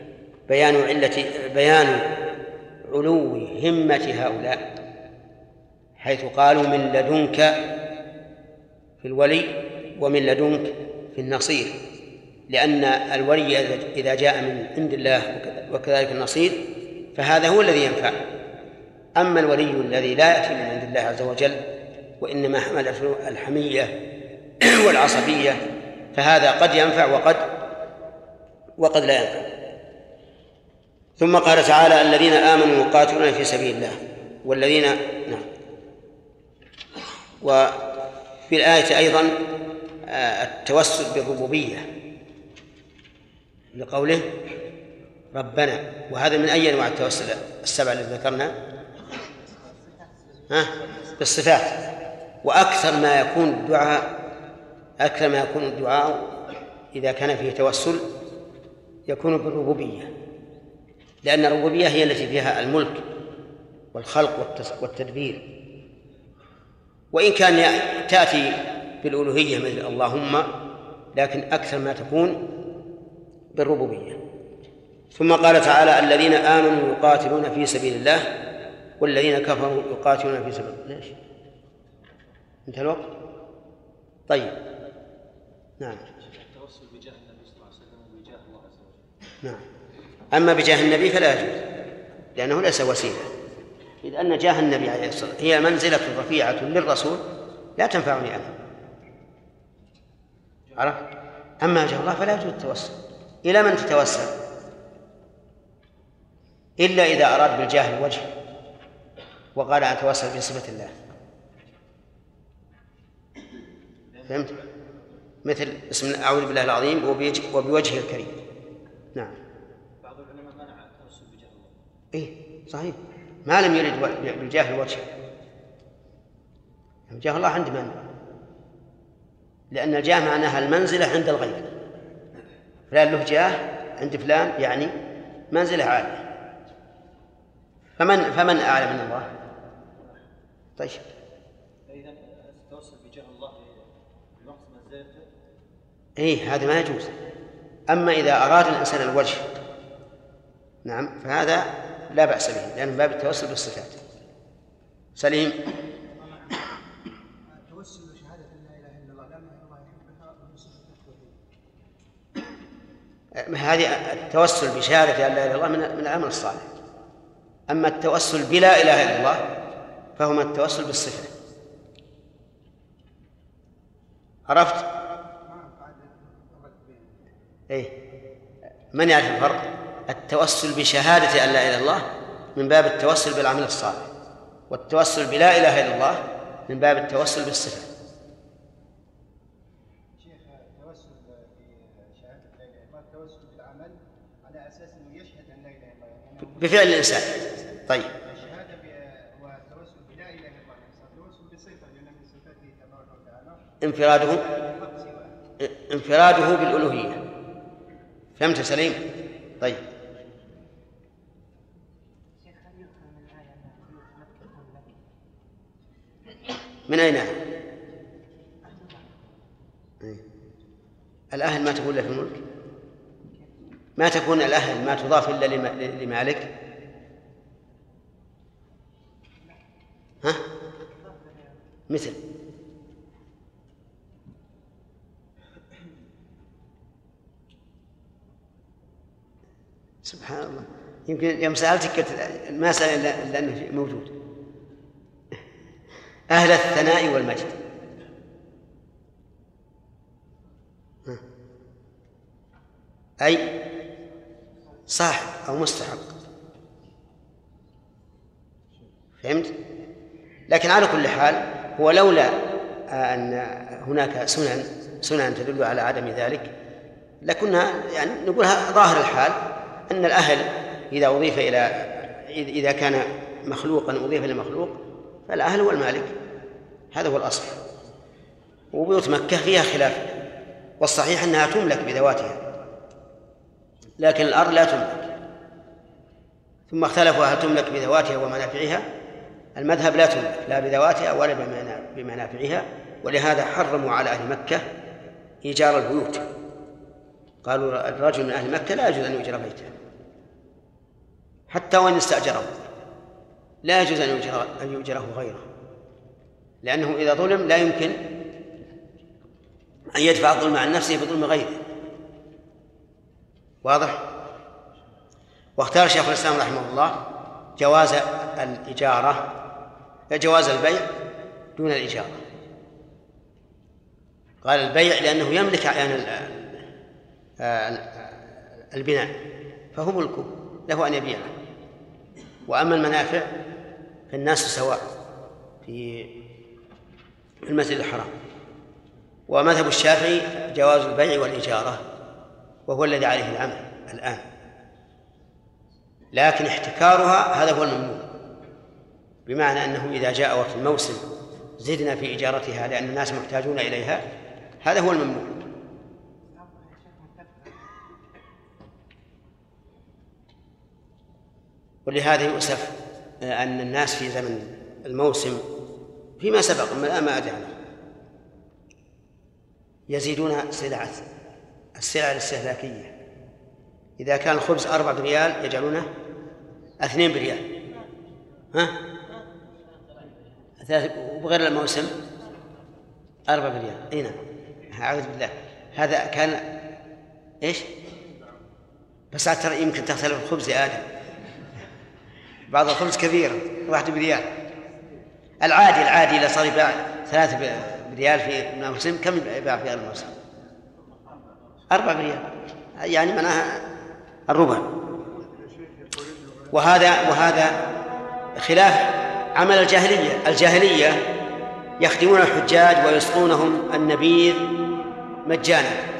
بيان علو همة هؤلاء، حيث قالوا: من لدنك في الولي ومن لدنك في النصير، لأن الولي إذا جاء من عند الله وكذلك النصير فهذا هو الذي ينفع. أما الولي الذي لا يأتي من عند الله عز وجل وإنما حمل الحمية والعصبية فهذا قد ينفع وقد لا ينفع. ثم قال تعالى: الذين آمنوا يقاتلون في سبيل الله والذين وفي الآية أيضا التوسل بالربوبية لقوله: ربنا. وهذا من أي أنواع التوسل السبع التي ذكرنا؟ بالصفات. وأكثر ما يكون الدعاء إذا كان فيه توسل يكون بالربوبية، لأن الربوبية هي التي فيها الملك والخلق والتدبير. وإن كان تأتي بالألوهية مثل اللهم، لكن أكثر ما تكون بالربوبية. ثم قال تعالى: الذين آمنوا يقاتلون في سبيل الله والذين كفروا يقاتلون في سبيل الله. ليش؟ انتهى الوقت؟ طيب. نعم. التوسل بجاه النبي صلى الله عليه وسلم وبجاه الله عز وجل. نعم. أما بجاه النبي فلا يجوز، لأنه ليس وسيلة، إذ أن جاه النبي عليه الصلاة والسلام هي منزلة رفيعة للرسول لا تنفعني أنا. عرفت؟ أما جاه الله فلا يجوز التوسل. إلى من تتوسل؟ إلا إذا أراد بالجاه الوجه وقال أتوسل بصفة الله. فهمت؟ مثل اسم أعوذ بالله العظيم وبوجهه الكريم. نعم. بعض العلماء منع التوسل بجاه الله. إيه صحيح، ما لم يرد بالجاه الوجه. جاه الله عند من؟ لأن الجاه معناها المنزلة عند الغير. فلان له جاه عند فلان يعني منزلة عالية. فمن أعلى من الله؟ طيب إذا التوسل بجاه الله لنقص منزلته؟ إيه هذا ما يجوز. أما إذا أراد الإنسان الوجه نعم فهذا لا بأس به، لأن باب التوسل بالصفات. سليم. التوسل بشهادة لا إله إلا الله لأن الله يحبها ويوصف التوحيد. هذه التوسل بشهادة لا إله إلا الله من العمل الصالح. أما التوسل بلا إله إلا الله فهو التوسل بالصفة. عرفت؟ إيه من يعرف الفرق؟ التوسل بشهادة أن لا إله إلا الله من باب التوسل بالعمل الصالح، والتوسل بلا إله إلا الله من باب التوسل بالصفة. شيخ التوسل بشهادة لا إله إلا الله التوسل بالعمل على أساس أنه يشهد أن لا إله إلا الله بفعل الإنسان. طيب الشهادة والتوسل بلا إله إلا الله التوسل بصفة لأن من صفاته تبارك وتعالى انفراده بالألوهية. فهمت سليم؟ طيب من أين؟ الأهل ما تقول له في الملك، ما تكون الأهل ما تضاف إلا لمالك. ها؟ مثل سبحان الله، يمكن يوم سألتك ما سأل إلا أنه موجود. أهل الثناء والمجد أي صاحب أو مستحق. فهمت؟ لكن على كل حال هو لولا أن هناك سنن تدل على عدم ذلك لكنا يعني نقولها ظاهر الحال أن الأهل إذا كان مخلوقا أضيف إلى مخلوق فالأهل هو المالك، هذا هو الأصل. وبيوت مكة فيها خلاف، والصحيح أنها تملك بذواتها لكن الأرض لا تملك. ثم اختلفوا هل تملك بذواتها ومنافعها. المذهب لا تملك لا بذواتها ولا بمنافعها، ولهذا حرموا على أهل مكة إيجار البيوت. قالوا الرجل من أهل مكة لا يجوز أن يؤجر بيته حتى وإن استأجره، لا يجوز أن يؤجره غيره، لأنه إذا ظلم لا يمكن أن يدفع الظلم عن نفسه بظلم غيره. واضح؟ واختار شيخ الإسلام رحمه الله جواز الإجارة، جواز البيع دون الإجارة. قال البيع لأنه يملك أعيان البناء فهو ملكه له أن يبيعه. وأما المنافع فالناس سواء في المسجد الحرام. ومذهب الشافعي جواز البيع والإجارة وهو الذي عليه العمل الآن، لكن احتكارها هذا هو الممنوع، بمعنى أنه إذا جاء وقت الموسم زدنا في إجارتها لأن الناس محتاجون إليها، هذا هو الممنوع. ولهذا يؤسف أن الناس في زمن الموسم فيما سبق ما أدعنا يزيدون السلع الاستهلاكية. إذا كان الخبز 4 بريال يجعلونه 2 بريال، وبغير الموسم 4 بريال. أي نعم، أعوذ بالله. هذا كان إيش؟ بس ترى يمكن تختلف الخبز يا آدم، بعض الخبز كثير 1 بريال. العادي إذا صار يباع 3 بريال في الموسم كم يباع في غير الموسم؟ 4 بريال، يعني معناها الربع. وهذا خلاف عمل الجاهلية يخدمون الحجاج ويسقونهم النبيذ مجانا،